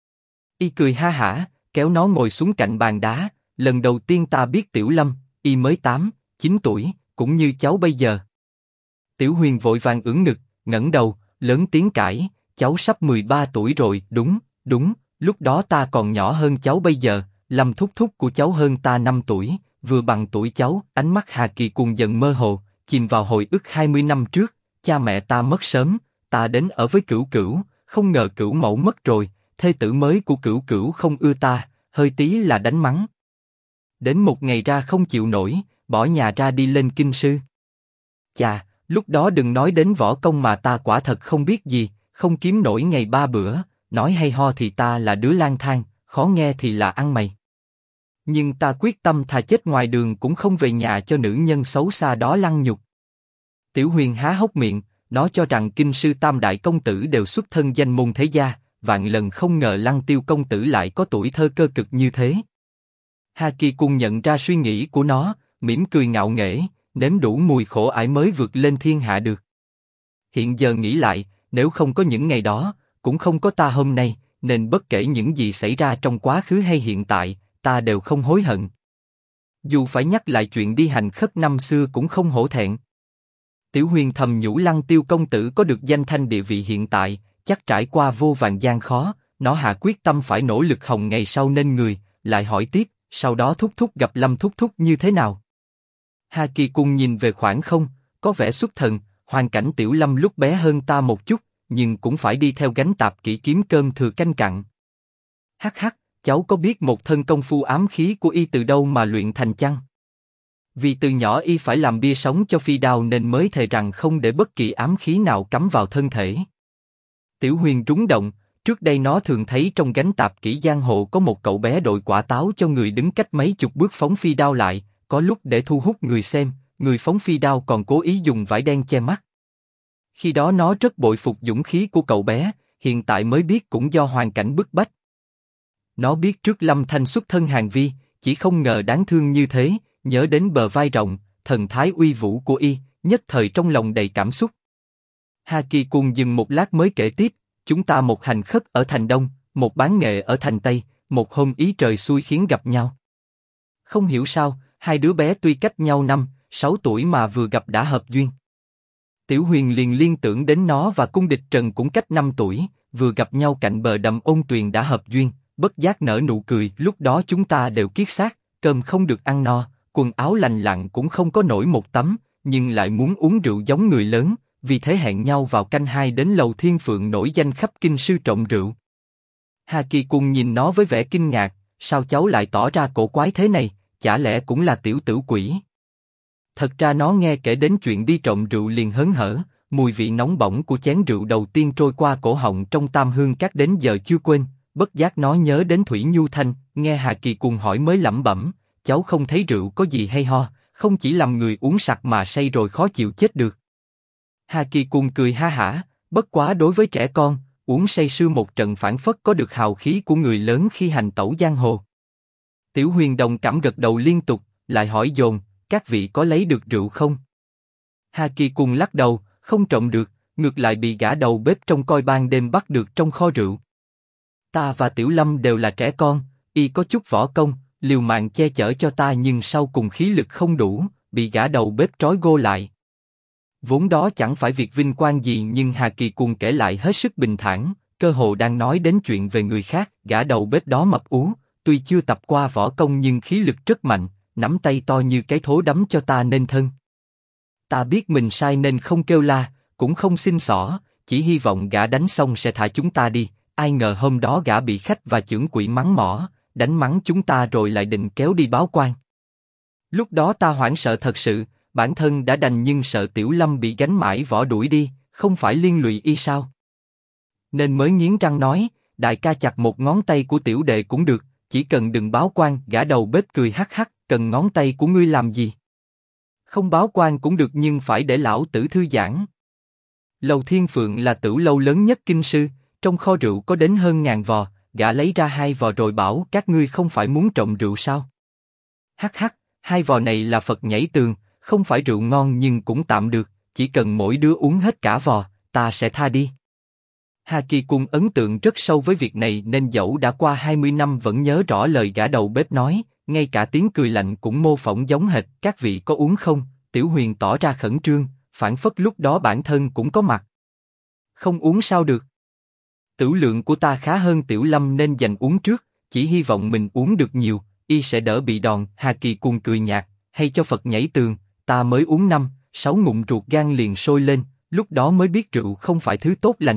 Y cười ha hả, kéo nó ngồi xuống cạnh bàn đá. Lần đầu tiên ta biết Tiểu Lâm, y mới 8, 9 tuổi, cũng như cháu bây giờ. Tiểu Huyền vội vàng ưỡn ngực, ngẩng đầu, lớn tiếng cãi, cháu sắp 13 tuổi rồi. Đúng, lúc đó ta còn nhỏ hơn cháu bây giờ. Lâm thúc thúc của cháu hơn ta 5 tuổi, vừa bằng tuổi cháu. Ánh mắt Hà Kỳ Cùng dần mơ hồ, chìm vào hồi ức 20 năm trước. Cha mẹ ta mất sớm, ta đến ở với Cửu Cửu, không ngờ Cửu mẫu mất rồi, thê tử mới của Cửu Cửu không ưa ta, hơi tí là đánh mắng. Đến một ngày ra không chịu nổi, bỏ nhà ra đi lên kinh sư. Chà, lúc đó đừng nói đến võ công mà ta quả thật không biết gì, không kiếm nổi ngày 3 bữa, nói hay ho thì ta là đứa lang thang, khó nghe thì là ăn mày. Nhưng ta quyết tâm thà chết ngoài đường cũng không về nhà cho nữ nhân xấu xa đó lăng nhục. Tiểu Huyền há hốc miệng, nó cho rằng kinh sư tam đại công tử đều xuất thân danh môn thế gia, vạn lần không ngờ Lăng Tiêu công tử lại có tuổi thơ cơ cực như thế. Hà Kỳ Cùng nhận ra suy nghĩ của nó, mỉm cười ngạo nghễ, nếm đủ mùi khổ ải mới vượt lên thiên hạ được. Hiện giờ nghĩ lại, nếu không có những ngày đó, cũng không có ta hôm nay, nên bất kể những gì xảy ra trong quá khứ hay hiện tại, ta đều không hối hận. Dù phải nhắc lại chuyện đi hành khất năm xưa cũng không hổ thẹn. Tiểu Huyền thầm nhủ Lăng Tiêu công tử có được danh thanh địa vị hiện tại, chắc trải qua vô vàn gian khó, nó hạ quyết tâm phải nỗ lực hồng ngày sau nên người. Lại hỏi tiếp, sau đó thúc thúc gặp Lâm thúc thúc như thế nào? Hà Kỳ Cùng nhìn về khoảng không, có vẻ xuất thần. Hoàn cảnh Tiểu Lâm lúc bé hơn ta một chút, nhưng cũng phải đi theo gánh tạp kỹ kiếm cơm thừa canh cặn. Hắc hắc, cháu có biết một thân công phu ám khí của y từ đâu mà luyện thành chăng? Vì từ nhỏ y phải làm bia sống cho phi đao nên mới thề rằng không để bất kỳ ám khí nào cắm vào thân thể. Tiểu Huyền rúng động, trước đây nó thường thấy trong gánh tạp kỹ giang hồ có một cậu bé đội quả táo cho người đứng cách mấy chục bước phóng phi đao lại, có lúc để thu hút người xem, người phóng phi đao còn cố ý dùng vải đen che mắt. Khi đó nó rất bội phục dũng khí của cậu bé, hiện tại mới biết cũng do hoàn cảnh bức bách. Nó biết trước Lâm Thanh xuất thân Hàn Vi, chỉ không ngờ đáng thương như thế, nhớ đến bờ vai rộng, thần thái uy vũ của y, nhất thời trong lòng đầy cảm xúc. Hà Kỳ Cùng dừng một lát mới kể tiếp, chúng ta một hành khất ở thành Đông, một bán nghệ ở thành Tây, một hôm ý trời xui khiến gặp nhau. Không hiểu sao, hai đứa bé tuy cách nhau 5, 6 tuổi mà vừa gặp đã hợp duyên. Tiểu Huyền liền liên tưởng đến nó và cung địch Trần cũng cách 5 tuổi, vừa gặp nhau cạnh bờ đầm ôn tuyền đã hợp duyên, bất giác nở nụ cười. Lúc đó chúng ta đều kiết xác, cơm không được ăn no, quần áo lành lặn cũng không có nổi một tấm, nhưng lại muốn uống rượu giống người lớn, vì thế hẹn nhau vào canh 2 đến lầu Thiên Phượng nổi danh khắp kinh sư trộm rượu. Hà Kỳ Cùng nhìn nó với vẻ kinh ngạc, sao cháu lại tỏ ra cổ quái thế này, chả lẽ cũng là tiểu tử quỷ? Thật ra nó nghe kể đến chuyện đi trộm rượu liền hớn hở, mùi vị nóng bỏng của chén rượu đầu tiên trôi qua cổ họng trong Tam Hương Các đến giờ chưa quên. Bất giác nó nhớ đến Thủy Nhu Thanh, nghe Hà Kỳ Cùng hỏi mới lẩm bẩm, cháu không thấy rượu có gì hay ho, không chỉ làm người uống sặc mà say rồi khó chịu chết được. Hà Kỳ Cùng cười ha hả, bất quá đối với trẻ con, uống say sưa một trận phảng phất có được hào khí của người lớn khi hành tẩu giang hồ. Tiểu Huyền đồng cảm gật đầu liên tục, lại hỏi dồn, các vị có lấy được rượu không? Hà Kỳ Cùng lắc đầu, không trộm được, ngược lại bị gã đầu bếp trông coi ban đêm bắt được trong kho rượu. Ta và Tiểu Lâm đều là trẻ con, y có chút võ công, liều mạng che chở cho ta nhưng sau cùng khí lực không đủ, bị gã đầu bếp trói gô lại. Vốn đó chẳng phải việc vinh quang gì nhưng Hà Kỳ Cùng kể lại hết sức bình thản, cơ hồ đang nói đến chuyện về người khác. Gã đầu bếp đó mập ú, tuy chưa tập qua võ công nhưng khí lực rất mạnh, nắm tay to như cái thố đấm cho ta nên thân. Ta biết mình sai nên không kêu la, cũng không xin xỏ, chỉ hy vọng gã đánh xong sẽ thả chúng ta đi. Ai ngờ hôm đó gã bị khách và chưởng quỹ mắng mỏ, đánh mắng chúng ta rồi lại định kéo đi báo quan. Lúc đó ta hoảng sợ thật sự, bản thân đã đành nhưng sợ Tiểu Lâm bị gánh mãi võ đuổi đi, không phải liên lụy y sao? Nên mới nghiến răng nói, đại ca chặt một ngón tay của tiểu đệ cũng được, chỉ cần đừng báo quan. Gã đầu bếp cười hắc hắc, cần ngón tay của ngươi làm gì? Không báo quan cũng được nhưng phải để lão tử thư giãn. Lầu Thiên Phượng là tửu lâu lớn nhất kinh sư, trong kho rượu có đến hơn 1000 vò, gã lấy ra 2 vò rồi bảo các ngươi không phải muốn trộm rượu sao? Hắc hắc, 2 vò này là Phật nhảy tường, không phải rượu ngon nhưng cũng tạm được, chỉ cần mỗi đứa uống hết cả vò, ta sẽ tha đi. Hà Kỳ Cùng ấn tượng rất sâu với việc này nên dẫu đã qua 20 năm vẫn nhớ rõ lời gã đầu bếp nói, ngay cả tiếng cười lạnh cũng mô phỏng giống hệt. Các vị có uống không? Tiểu Huyền tỏ ra khẩn trương, phảng phất lúc đó bản thân cũng có mặt. Không uống sao được? Tửu lượng của ta khá hơn Tiểu Lâm nên dành uống trước, chỉ hy vọng mình uống được nhiều, y sẽ đỡ bị đòn. Hà Kỳ Cùng cười nhạt, hay cho Phật nhảy tường, ta mới uống 5-6 ngụm ruột gan liền sôi lên, lúc đó mới biết rượu không phải thứ tốt lành.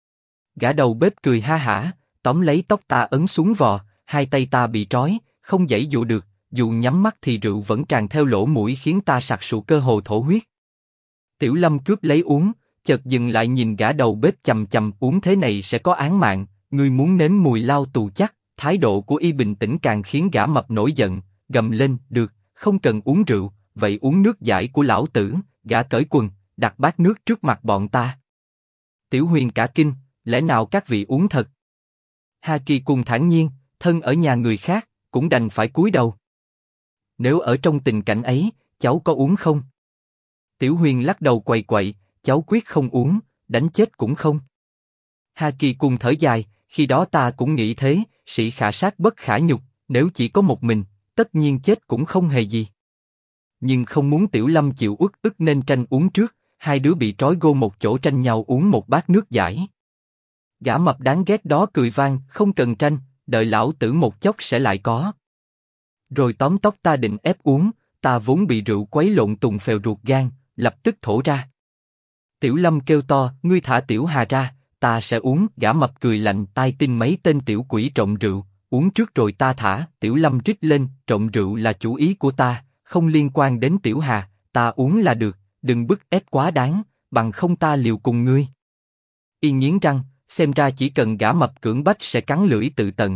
Gã đầu bếp cười ha hả, tóm lấy tóc ta ấn xuống vò, 2 tay ta bị trói, không giãy dụ được, dù nhắm mắt thì rượu vẫn tràn theo lỗ mũi khiến ta sặc sụa cơ hồ thổ huyết. Tiểu Lâm cướp lấy uống, chợt dừng lại nhìn gã đầu bếp chằm chằm, uống thế này sẽ có án mạng, ngươi muốn nếm mùi lao tù chắc. Thái độ của y bình tĩnh càng khiến gã mập nổi giận, gầm lên, được, không cần uống rượu, vậy uống nước giải của lão tử. Gã cởi quần, đặt bát nước trước mặt bọn ta. Tiểu Huyền cả kinh, lẽ nào các vị uống thật? Hà Kỳ Cùng thản nhiên, thân ở nhà người khác, cũng đành phải cúi đầu. Nếu ở trong tình cảnh ấy, cháu có uống không? Tiểu Huyền lắc đầu quậy quậy, cháu quyết không uống, đánh chết cũng không. Hà Kỳ Cùng thở dài, khi đó ta cũng nghĩ thế, sĩ khả sát bất khả nhục, nếu chỉ có một mình, tất nhiên chết cũng không hề gì. Nhưng không muốn Tiểu Lâm chịu uất ức nên tranh uống trước, 2 đứa bị trói gô một chỗ tranh nhau uống một bát nước giải. Gã mập đáng ghét đó cười vang, không cần tranh, đợi lão tử một chốc sẽ lại có. Rồi tóm tóc ta định ép uống, ta vốn bị rượu quấy lộn tùng phèo ruột gan, lập tức thổ ra. Tiểu Lâm kêu to, ngươi thả Tiểu Hà ra, ta sẽ uống. Gã mập cười lạnh, tai tin mấy tên tiểu quỷ trộm rượu, uống trước rồi ta thả. Tiểu Lâm rít lên, trộm rượu là chủ ý của ta, không liên quan đến Tiểu Hà, ta uống là được, đừng bức ép quá đáng, bằng không ta liều cùng ngươi. Y nghiến răng, xem ra chỉ cần gã mập cưỡng bách sẽ cắn lưỡi tự tận.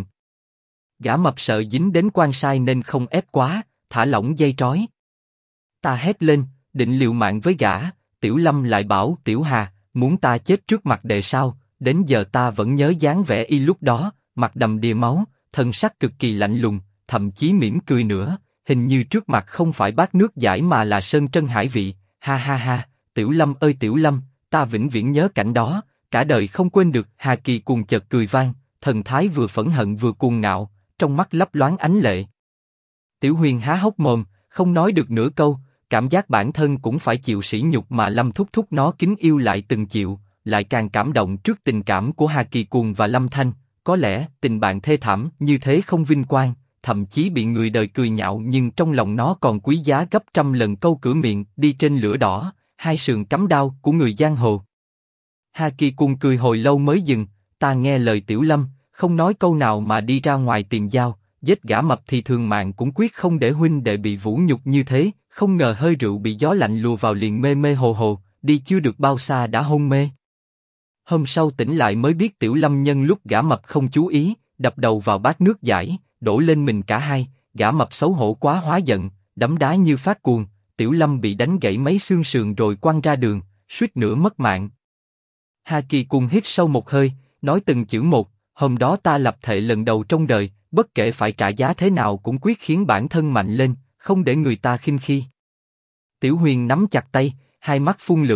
Gã mập sợ dính đến quan sai nên không ép quá, thả lỏng dây trói. Ta hét lên, định liều mạng với gã. Tiểu Lâm lại bảo, Tiểu Hà, muốn ta chết trước mặt đệ sao? Đến giờ ta vẫn nhớ dáng vẻ y lúc đó, mặt đầm đìa máu, thân sắc cực kỳ lạnh lùng, thậm chí mỉm cười nữa, hình như trước mặt không phải bát nước giải mà là sơn trân hải vị. Ha ha ha, Tiểu Lâm ơi Tiểu Lâm, ta vĩnh viễn nhớ cảnh đó, cả đời không quên được. Hà Kỳ Cùng chợt cười vang, thần thái vừa phẫn hận vừa cuồng ngạo, trong mắt lấp loáng ánh lệ. Tiểu Huyền há hốc mồm, không nói được nửa câu, cảm giác bản thân cũng phải chịu sỉ nhục mà Lâm thúc thúc nó kính yêu lại từng chịu, lại càng cảm động trước tình cảm của Hà Kỳ Cùng và Lâm Thanh. Có lẽ tình bạn thê thảm như thế không vinh quang, thậm chí bị người đời cười nhạo, nhưng trong lòng nó còn quý giá gấp trăm lần câu cửa miệng đi trên lửa đỏ, 2 sườn cắm đao của người giang hồ. Hà Kỳ Cùng cười hồi lâu mới dừng, ta nghe lời Tiểu Lâm, không nói câu nào mà đi ra ngoài tìm dao, giết gã mập thì thường mạng cũng quyết không để huynh đệ bị vũ nhục như thế. Không ngờ hơi rượu bị gió lạnh lùa vào liền mê mê hồ hồ, đi chưa được bao xa đã hôn mê. Hôm sau tỉnh lại mới biết Tiểu Lâm nhân lúc gã mập không chú ý, đập đầu vào bát nước giải, đổ lên mình cả hai. Gã mập xấu hổ quá hóa giận, đấm đá như phát cuồng. Tiểu Lâm bị đánh gãy mấy xương sườn rồi quăng ra đường, suýt nữa mất mạng. Hà Kỳ Cùng hít sâu một hơi, nói từng chữ một, hôm đó ta lập thệ lần đầu trong đời, bất kể phải trả giá thế nào cũng quyết khiến bản thân mạnh lên, không để người ta khinh khi. Tiểu Huyền nắm chặt tay, hai mắt phun lửa,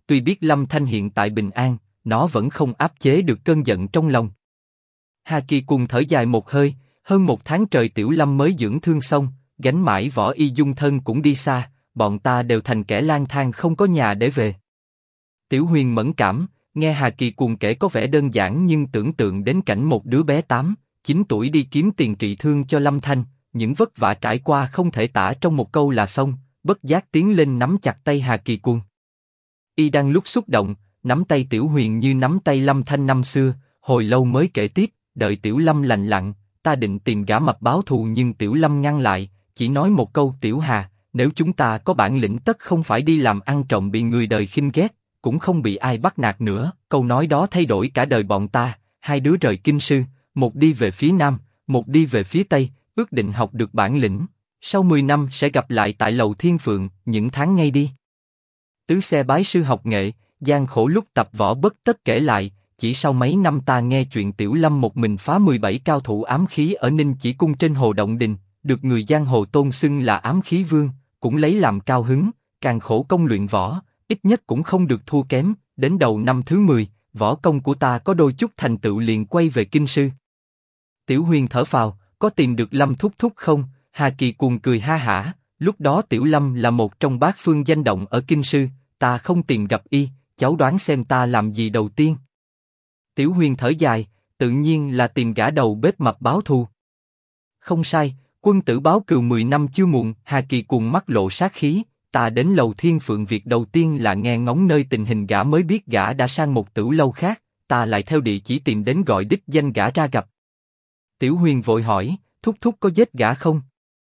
tuy biết Lâm Thanh hiện tại bình an, nó vẫn không áp chế được cơn giận trong lòng. Hà Kỳ cùng thở dài một hơi, hơn 1 tháng trời Tiểu Lâm mới dưỡng thương xong, gánh mãi Võ Y Dung thân cũng đi xa, bọn ta đều thành kẻ lang thang không có nhà để về. Tiểu Huyền mẫn cảm, nghe Hà Kỳ cùng kể có vẻ đơn giản nhưng tưởng tượng đến cảnh một đứa bé 8, 9 tuổi đi kiếm tiền trị thương cho Lâm Thanh, những vất vả trải qua không thể tả trong một câu là xong, bất giác tiến lên nắm chặt tay Hà Kỳ Cuồng. Y đang lúc xúc động, nắm tay Tiểu Huyền như nắm tay Lâm Thanh năm xưa, hồi lâu mới kể tiếp, đợi Tiểu Lâm lành lặn, ta định tìm gã mập báo thù nhưng Tiểu Lâm ngăn lại, chỉ nói một câu Tiểu Hà, nếu chúng ta có bản lĩnh tất không phải đi làm ăn trộm bị người đời khinh ghét, cũng không bị ai bắt nạt nữa. Câu nói đó thay đổi cả đời bọn ta, hai đứa rời kinh sư, một đi về phía nam, một đi về phía tây, ước định học được bản lĩnh. Sau 10 năm sẽ gặp lại tại lầu Thiên Phượng, những tháng ngay đi. Tứ xe bái sư học nghệ, gian khổ lúc tập võ bất tất kể lại, chỉ sau mấy năm ta nghe chuyện Tiểu Lâm một mình phá 17 cao thủ ám khí ở Ninh Chỉ Cung trên Hồ Động Đình, được người giang hồ tôn xưng là ám khí vương, cũng lấy làm cao hứng, càng khổ công luyện võ, ít nhất cũng không được thua kém, đến đầu năm thứ 10, võ công của ta có đôi chút thành tựu liền quay về kinh sư. Tiểu Huyền thở phào, có tìm được Lâm thúc thúc không? Hà Kỳ cuồng cười ha hả, lúc đó Tiểu Lâm là một trong bát phương danh động ở kinh sư, ta không tìm gặp y, cháu đoán xem ta làm gì đầu tiên? Tiểu Huyền thở dài, tự nhiên là tìm gã đầu bếp mập báo thù. Không sai, quân tử báo cừu 10 năm chưa muộn. Hà Kỳ cuồng mắt lộ sát khí, ta đến lầu Thiên Phượng việc đầu tiên là nghe ngóng nơi tình hình gã mới biết gã đã sang một tử lâu khác, ta lại theo địa chỉ tìm đến gọi đích danh gã ra gặp. Tiểu Huyền vội hỏi, thúc thúc có giết gã không?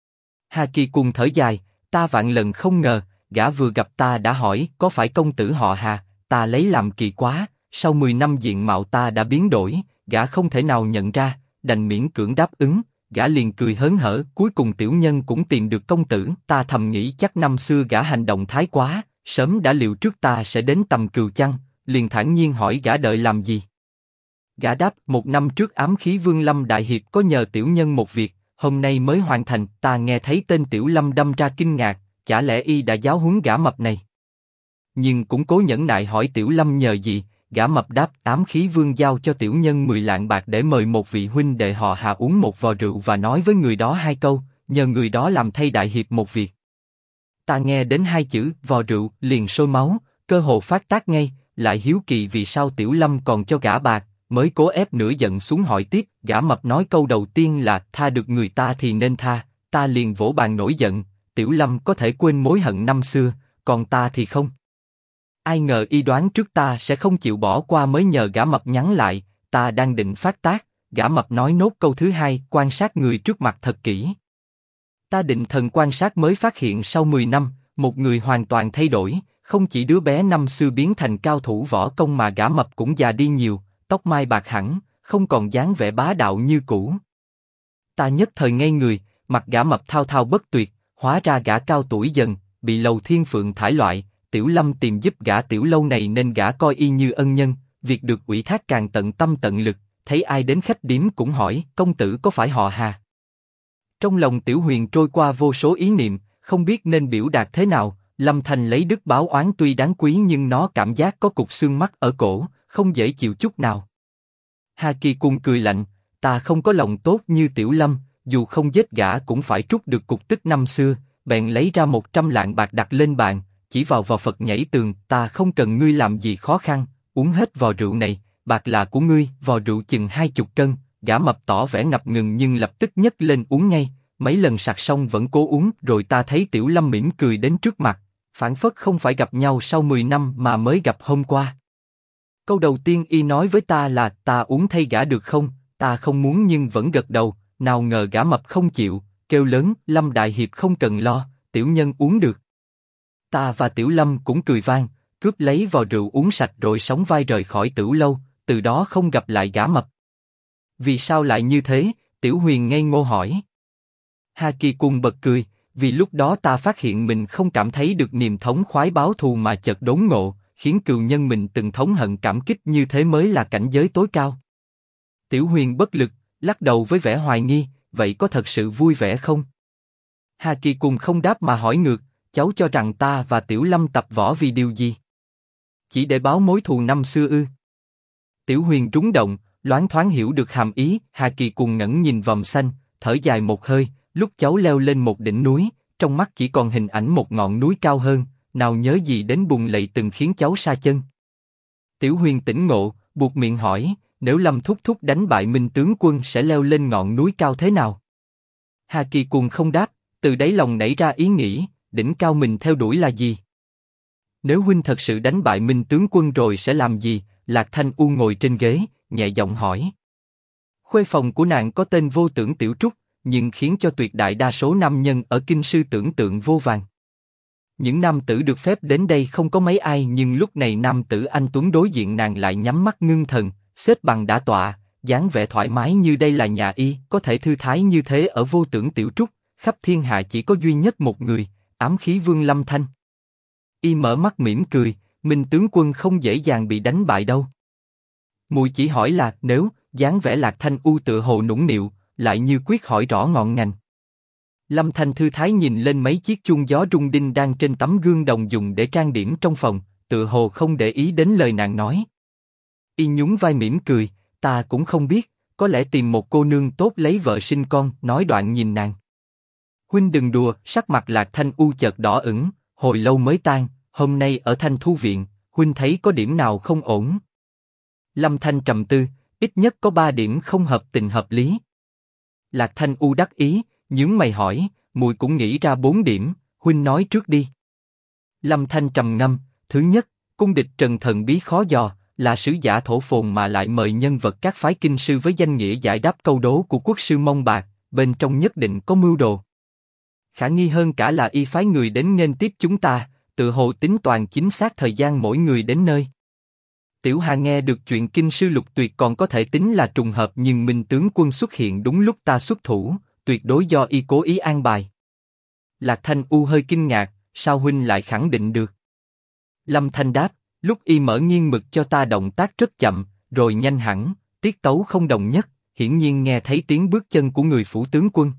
Hà Kỳ cuồng thở dài, ta vạn lần không ngờ, gã vừa gặp ta đã hỏi có phải công tử họ Hà, ta lấy làm kỳ quá, sau 10 năm diện mạo ta đã biến đổi, gã không thể nào nhận ra, đành miễn cưỡng đáp ứng, gã liền cười hớn hở, cuối cùng tiểu nhân cũng tìm được công tử, ta thầm nghĩ chắc năm xưa gã hành động thái quá, sớm đã liệu trước ta sẽ đến tầm Cừu chăng, liền thản nhiên hỏi gã đợi làm gì. Gã đáp, 1 năm trước ám khí Vương Lâm đại hiệp có nhờ tiểu nhân một việc, hôm nay mới hoàn thành. Ta nghe thấy tên Tiểu Lâm đâm ra kinh ngạc, chả lẽ y đã giáo huấn gã mập này? Nhưng cũng cố nhẫn nại hỏi Tiểu Lâm nhờ gì, gã mập đáp, ám khí Vương giao cho tiểu nhân 10 lạng bạc để mời một vị huynh đệ họ Hà uống một vò rượu và nói với người đó 2 câu, nhờ người đó làm thay đại hiệp một việc. Ta nghe đến 2 chữ vò rượu liền sôi máu, cơ hồ phát tác ngay, lại hiếu kỳ vì sao Tiểu Lâm còn cho gã bạc, mới cố ép nửa giận xuống hỏi tiếp. Gã mập nói câu đầu tiên là tha được người ta thì nên tha, ta liền vỗ bàn nổi giận, Tiểu Lâm có thể quên mối hận năm xưa, còn ta thì không. Ai ngờ y đoán trước ta sẽ không chịu bỏ qua mới nhờ gã mập nhắn lại, ta đang định phát tác, gã mập nói nốt câu thứ hai, quan sát người trước mặt thật kỹ. Ta định thần quan sát mới phát hiện sau 10 năm, một người hoàn toàn thay đổi, không chỉ đứa bé năm xưa biến thành cao thủ võ công mà gã mập cũng già đi nhiều, tóc mai bạc hẳn, không còn dáng vẻ bá đạo như cũ. Ta nhất thời ngây người, mặt gã mập thao thao bất tuyệt, hóa ra gã cao tuổi dần, bị lầu Thiên Phượng thải loại. Tiểu Lâm tìm giúp gã tiểu lâu này nên gã coi y như ân nhân, việc được ủy thác càng tận tâm tận lực, thấy ai đến khách điếm cũng hỏi, công tử có phải họ Hà? Trong lòng Tiểu Huyền trôi qua vô số ý niệm, không biết nên biểu đạt thế nào. Lâm Thành lấy đức báo oán tuy đáng quý nhưng nó cảm giác có cục xương mắt ở cổ, không dễ chịu chút nào. Hà Kỳ cuồng cười lạnh, ta không có lòng tốt như Tiểu Lâm, dù không giết gã cũng phải trút được cục tức năm xưa, bèn lấy ra 100 lạng bạc đặt lên bàn, chỉ vào vò Phật nhảy tường, ta không cần ngươi làm gì khó khăn, uống hết vò rượu này, bạc là của ngươi. Vò rượu chừng 20 cân, gã mập tỏ vẻ ngập ngừng nhưng lập tức nhấc lên uống ngay, mấy lần sặc xong vẫn cố uống. Rồi ta thấy Tiểu Lâm mỉm cười đến trước mặt, phảng phất không phải gặp nhau sau 10 năm mà mới gặp hôm qua. Câu đầu tiên y nói với ta là, ta uống thay gã được không? Ta không muốn nhưng vẫn gật đầu, nào ngờ gã mập không chịu, kêu lớn, Lâm đại hiệp không cần lo, tiểu nhân uống được. Ta và Tiểu Lâm cũng cười vang, cướp lấy vò rượu uống sạch rồi sóng vai rời khỏi tử lâu, từ đó không gặp lại gã mập. Vì sao lại như thế? Tiểu Huyền ngây ngô hỏi. Hà Kỳ cuồng bật cười, vì lúc đó ta phát hiện mình không cảm thấy được niềm thống khoái báo thù mà chợt đốn ngộ, khiến cừu nhân mình từng thống hận cảm kích như thế mới là cảnh giới tối cao. Tiểu Huyền bất lực, lắc đầu với vẻ hoài nghi, vậy có thật sự vui vẻ không? Hà Kỳ cuồng không đáp mà hỏi ngược, cháu cho rằng ta và Tiểu Lâm tập võ vì điều gì? chỉ để báo mối thù năm xưa ư? Tiểu Huyền rúng động, loáng thoáng hiểu được hàm ý. Hà Kỳ cuồng ngẩng nhìn vòm xanh, thở dài một hơi. Lúc cháu leo lên một đỉnh núi, trong mắt chỉ còn hình ảnh một ngọn núi cao hơn, nào nhớ gì đến bùn lầy từng khiến cháu sa chân. Tiểu Huyền tỉnh ngộ, buột miệng hỏi, nếu Lâm thúc thúc đánh bại Minh tướng quân sẽ leo lên ngọn núi cao thế nào? Hà Kỳ cuồng không đáp, từ đáy lòng nảy ra ý nghĩ, đỉnh cao mình theo đuổi là gì? Nếu huynh thật sự đánh bại Minh tướng quân rồi sẽ làm gì? Lạc Thanh U ngồi trên ghế, nhẹ giọng hỏi. Khuê phòng của nàng có tên Vô Tưởng Tiểu Trúc, nhưng khiến cho tuyệt đại đa số nam nhân ở kinh sư tưởng tượng vô vàn. Những nam tử được phép đến đây không có mấy ai, nhưng lúc này nam tử anh tuấn đối diện nàng lại nhắm mắt ngưng thần, xếp bằng đả tọa, dáng vẻ thoải mái như đây là nhà y, có thể thư thái như thế ở Vô Tưởng Tiểu Trúc, khắp thiên hạ chỉ có duy nhất một người, ám khí vương Lâm Thanh. Y mở mắt mỉm cười, Minh tướng quân không dễ dàng bị đánh bại đâu. Mùi chỉ hỏi là nếu, dáng vẻ Lạc Thanh U tựa hồ nũng nịu, lại như quyết hỏi rõ ngọn ngành. Lâm Thanh thư thái nhìn lên mấy chiếc chuông gió rung đinh đang trên tấm gương đồng dùng để trang điểm trong phòng, tựa hồ không để ý đến lời nàng nói. Y nhún vai mỉm cười, ta cũng không biết, có lẽ tìm một cô nương tốt lấy vợ sinh con, nói đoạn nhìn nàng. Huynh đừng đùa, sắc mặt Lạc Thanh U chợt đỏ ửng, hồi lâu mới tan, hôm nay ở Thanh Thu Viện, huynh thấy có điểm nào không ổn? Lâm Thanh trầm tư, ít nhất có 3 điểm không hợp tình hợp lý. Lạc Thanh U đắc ý, nhướng mày hỏi, mùi cũng nghĩ ra 4 điểm, huynh nói trước đi. Lâm Thanh trầm ngâm, thứ nhất, cung địch Trần thần bí khó dò, là sứ giả thổ phồn mà lại mời nhân vật các phái kinh sư với danh nghĩa giải đáp câu đố của quốc sư Mông Bạc, bên trong nhất định có mưu đồ. Khả nghi hơn cả là y phái người đến nghênh tiếp chúng ta, tự hồ tính toàn chính xác thời gian mỗi người đến nơi. Tiểu Hà nghe được chuyện kinh sư Lục Tuyệt còn có thể tính là trùng hợp, nhưng Minh tướng quân xuất hiện đúng lúc ta xuất thủ, tuyệt đối do y cố ý an bài. Lạc Thanh U hơi kinh ngạc, sao huynh lại khẳng định được? Lâm Thanh đáp, lúc y mở nghiêng mực cho ta động tác rất chậm, rồi nhanh hẳn, tiết tấu không đồng nhất, hiển nhiên nghe thấy tiếng bước chân của người phủ tướng quân.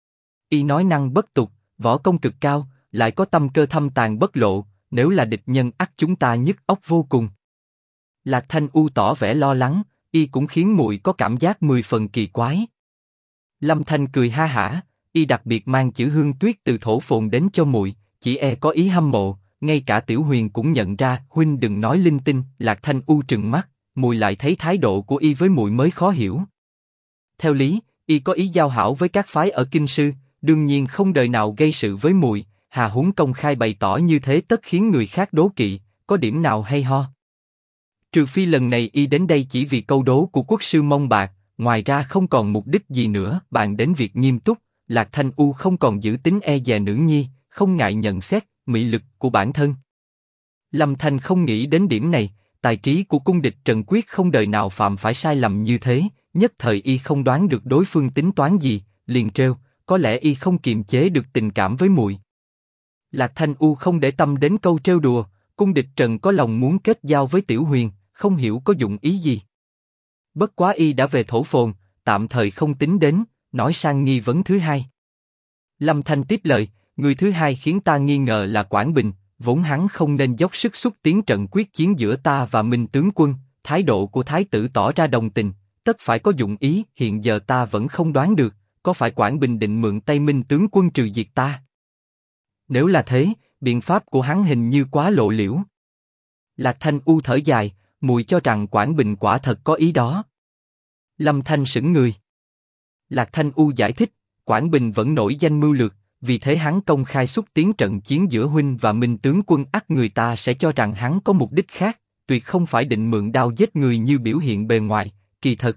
Y nói năng bất tục, võ công cực cao, lại có tâm cơ thâm tàng bất lộ, nếu là địch nhân ắt chúng ta nhức óc vô cùng. Lạc Thanh U tỏ vẻ lo lắng, y cũng khiến muội có cảm giác 10 phần kỳ quái. Lâm Thanh cười ha hả, y đặc biệt mang chữ Hương Tuyết từ thổ phồn đến cho muội, chỉ e có ý hâm mộ, ngay cả Tiểu Huyền cũng nhận ra. Huynh đừng nói linh tinh. Lạc Thanh U trừng mắt, muội lại thấy thái độ của y với muội mới khó hiểu. Theo lý, y có ý giao hảo với các phái ở kinh sư, đương nhiên không đời nào gây sự với muội. Hà huống công khai bày tỏ như thế tất khiến người khác đố kỵ, có điểm nào hay ho? Trừ phi lần này y đến đây chỉ vì câu đố của quốc sư Mông Bạc, ngoài ra không còn mục đích gì nữa. Bàn đến việc nghiêm túc, Lạc Thanh U không còn giữ tính e dè nữ nhi, không ngại nhận xét mỹ lực của bản thân. Lâm Thanh không nghĩ đến điểm này, tài trí của cung địch Trần quyết không đời nào phạm phải sai lầm như thế. Nhất thời y không đoán được đối phương tính toán gì, liền trêu, có lẽ y không kiềm chế được tình cảm với muội. Lạc Thanh U không để tâm đến câu trêu đùa, cung địch Trần có lòng muốn kết giao với Tiểu Huyền, không hiểu có dụng ý gì. Bất quá y đã về thổ phồn, tạm thời không tính đến, nói sang nghi vấn thứ hai. Lâm Thanh tiếp lời, người thứ hai khiến ta nghi ngờ là Quảng Bình, vốn hắn không nên dốc sức xúc tiến trận quyết chiến giữa ta và Minh tướng quân, thái độ của thái tử tỏ ra đồng tình, tất phải có dụng ý. Hiện giờ ta vẫn không đoán được, có phải Quảng Bình định mượn tay Minh tướng quân trừ diệt ta? Nếu là thế, biện pháp của hắn hình như quá lộ liễu. Lạc Thanh U thở dài, muội cho rằng Quảng Bình quả thật có ý đó. Lâm Thanh sững người. Lạc Thanh U giải thích, Quảng Bình vẫn nổi danh mưu lược, vì thế hắn công khai xúc tiến trận chiến giữa huynh và Minh tướng quân, ắt người ta sẽ cho rằng hắn có mục đích khác, tuyệt không phải định mượn đao giết người như biểu hiện bề ngoài. Kỳ thật.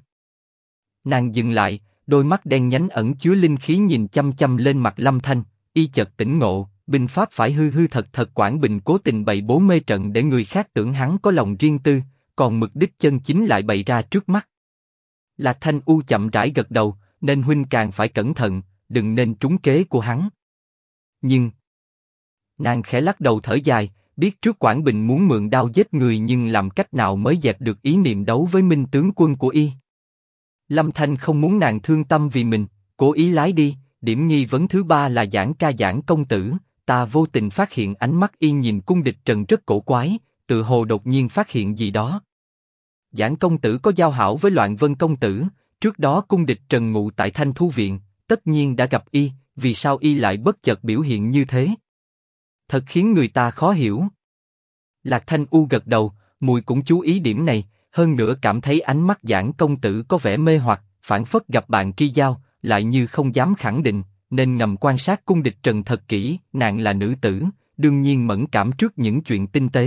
Nàng dừng lại, đôi mắt đen nhánh ẩn chứa linh khí nhìn chăm chăm lên mặt Lâm Thanh, y chợt tỉnh ngộ, binh pháp phải hư hư thật thật. Quảng Bình cố tình bày bố mê trận để người khác tưởng hắn có lòng riêng tư, còn mục đích chân chính lại bày ra trước mắt. Lạc Thanh U chậm rãi gật đầu, nên huynh càng phải cẩn thận, đừng nên trúng kế của hắn. Nhưng nàng khẽ lắc đầu thở dài, biết trước Quảng Bình muốn mượn đao giết người, nhưng làm cách nào mới dẹp được ý niệm đấu với Minh tướng quân của y. Lâm Thanh không muốn nàng thương tâm vì mình, cố ý lái đi. Điểm nghi vấn thứ ba là Giảng ca Giảng công tử, ta vô tình phát hiện ánh mắt y nhìn cung địch Trần rất cổ quái, tự hồ đột nhiên phát hiện gì đó. Giảng công tử có giao hảo với Loạn Vân công tử, trước đó cung địch Trần ngụ tại Thanh Thu viện, tất nhiên đã gặp y, vì sao y lại bất chợt biểu hiện như thế? Thật khiến người ta khó hiểu. Lạc Thanh U gật đầu, mùi cũng chú ý điểm này, hơn nữa cảm thấy ánh mắt Giảng công tử có vẻ mê hoặc, phảng phất gặp bạn tri giao, lại như không dám khẳng định, nên ngầm quan sát cung địch Trần thật kỹ. Nàng là nữ tử, đương nhiên mẫn cảm trước những chuyện tinh tế.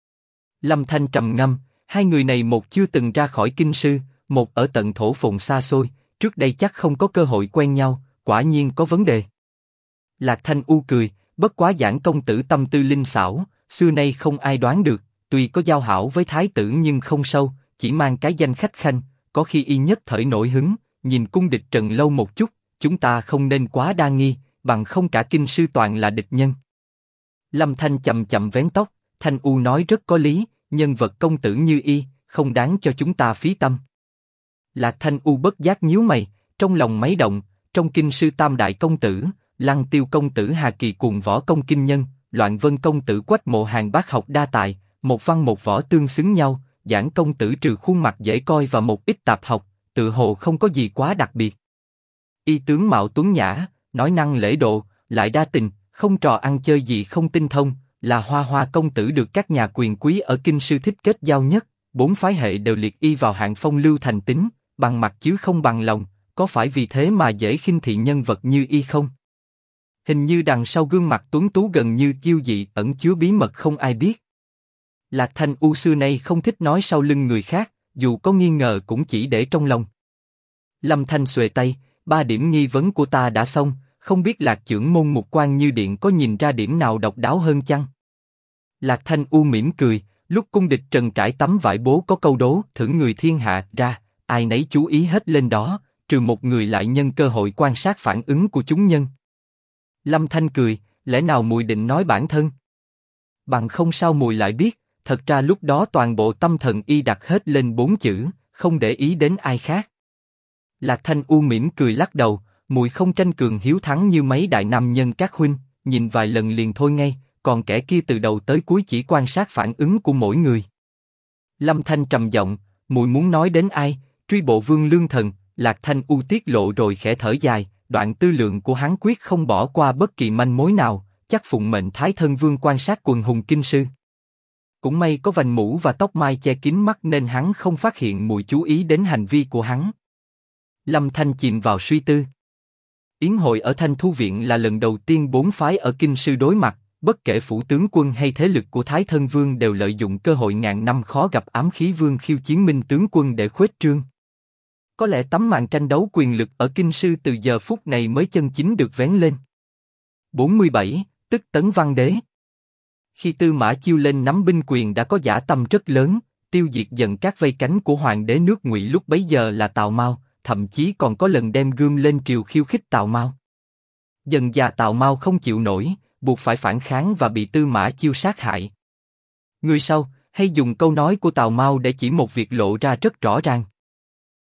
Lâm Thanh trầm ngâm, hai người này một chưa từng ra khỏi kinh sư, một ở tận thổ phồn xa xôi, trước đây chắc không có cơ hội quen nhau, quả nhiên có vấn đề. Lạc Thanh U cười, bất quá Giảng công tử tâm tư linh xảo, xưa nay không ai đoán được, tuy có giao hảo với thái tử nhưng không sâu, chỉ mang cái danh khách khanh, có khi y nhất thời nổi hứng, nhìn cung địch Trần lâu một chút, chúng ta không nên quá đa nghi, bằng không cả kinh sư toàn là địch nhân. Lâm Thanh chậm chậm vén tóc, Thanh U nói rất có lý, nhân vật công tử như y, không đáng cho chúng ta phí tâm. Lạc Thanh U bất giác nhíu mày, trong lòng máy động, trong kinh sư tam đại công tử, Lăng Tiêu công tử Hà Kỳ cuồng võ công kinh nhân, Loạn Vân công tử Quách Mộ Hàn bác học đa tài, một văn một võ tương xứng nhau, Giảng công tử trừ khuôn mặt dễ coi và một ít tạp học, tự hồ không có gì quá đặc biệt. Y tướng mạo tuấn nhã, nói năng lễ độ, lại đa tình, không trò ăn chơi gì không tinh thông, là Hoa Hoa công tử được các nhà quyền quý ở kinh sư thích kết giao nhất, bốn phái hệ đều liệt y vào hạng phong lưu thành tín, bằng mặt chứ không bằng lòng, có phải vì thế mà dễ khinh thị nhân vật như y không? Hình như đằng sau gương mặt tuấn tú gần như kiêu dị ẩn chứa bí mật không ai biết. Lạc Thanh U xưa nay không thích nói sau lưng người khác, dù có nghi ngờ cũng chỉ để trong lòng. Lâm Thanh xuề tay, 3 điểm nghi vấn của ta đã xong, không biết Lạc trưởng môn mục quan như điện có nhìn ra điểm nào độc đáo hơn chăng? Lạc Thanh U mỉm cười, lúc cung địch Trần trải tấm vải bố có câu đố thưởng người thiên hạ ra, ai nấy chú ý hết lên đó, trừ một người lại nhân cơ hội quan sát phản ứng của chúng nhân. Lâm Thanh cười, lẽ nào mùi định nói bản thân? Bằng không sao mùi lại biết, thật ra lúc đó toàn bộ tâm thần y đặt hết lên 4 chữ, không để ý đến ai khác. Lạc Thanh U mỉm cười lắc đầu, mùi không tranh cường hiếu thắng như mấy đại nam nhân các huynh, nhìn vài lần liền thôi ngay, còn kẻ kia từ đầu tới cuối chỉ quan sát phản ứng của mỗi người. Lâm Thanh trầm giọng, mùi muốn nói đến ai? Truy bộ Vương Lương Thần. Lạc Thanh U tiết lộ rồi khẽ thở dài, đoạn tư lượng của hắn quyết không bỏ qua bất kỳ manh mối nào, chắc phụng mệnh Thái Thân Vương quan sát quần hùng kinh sư. Cũng may có vành mũ và tóc mai che kín mắt nên hắn không phát hiện mùi chú ý đến hành vi của hắn. Lâm Thanh chìm vào suy tư. Yến hội ở Thanh Thu viện là lần đầu tiên bốn phái ở kinh sư đối mặt, bất kể phủ tướng quân hay thế lực của Thái Thân Vương đều lợi dụng cơ hội ngàn năm khó gặp ám khí vương khiêu chiến minh tướng quân để khuếch trương. Có lẽ tấm màn tranh đấu quyền lực ở kinh sư từ giờ phút này mới chân chính được vén lên. 47, tức Tấn Văn Đế. Khi Tư Mã Chiêu lên nắm binh quyền đã có dã tâm rất lớn, tiêu diệt dần các vây cánh của hoàng đế nước Ngụy lúc bấy giờ là Tào Mao, thậm chí còn có lần đem gươm lên triều khiêu khích Tào Mao. Dần già Tào Mao không chịu nổi, buộc phải phản kháng và bị Tư Mã Chiêu sát hại. Người sau hay dùng câu nói của Tào Mao để chỉ một việc lộ ra rất rõ ràng.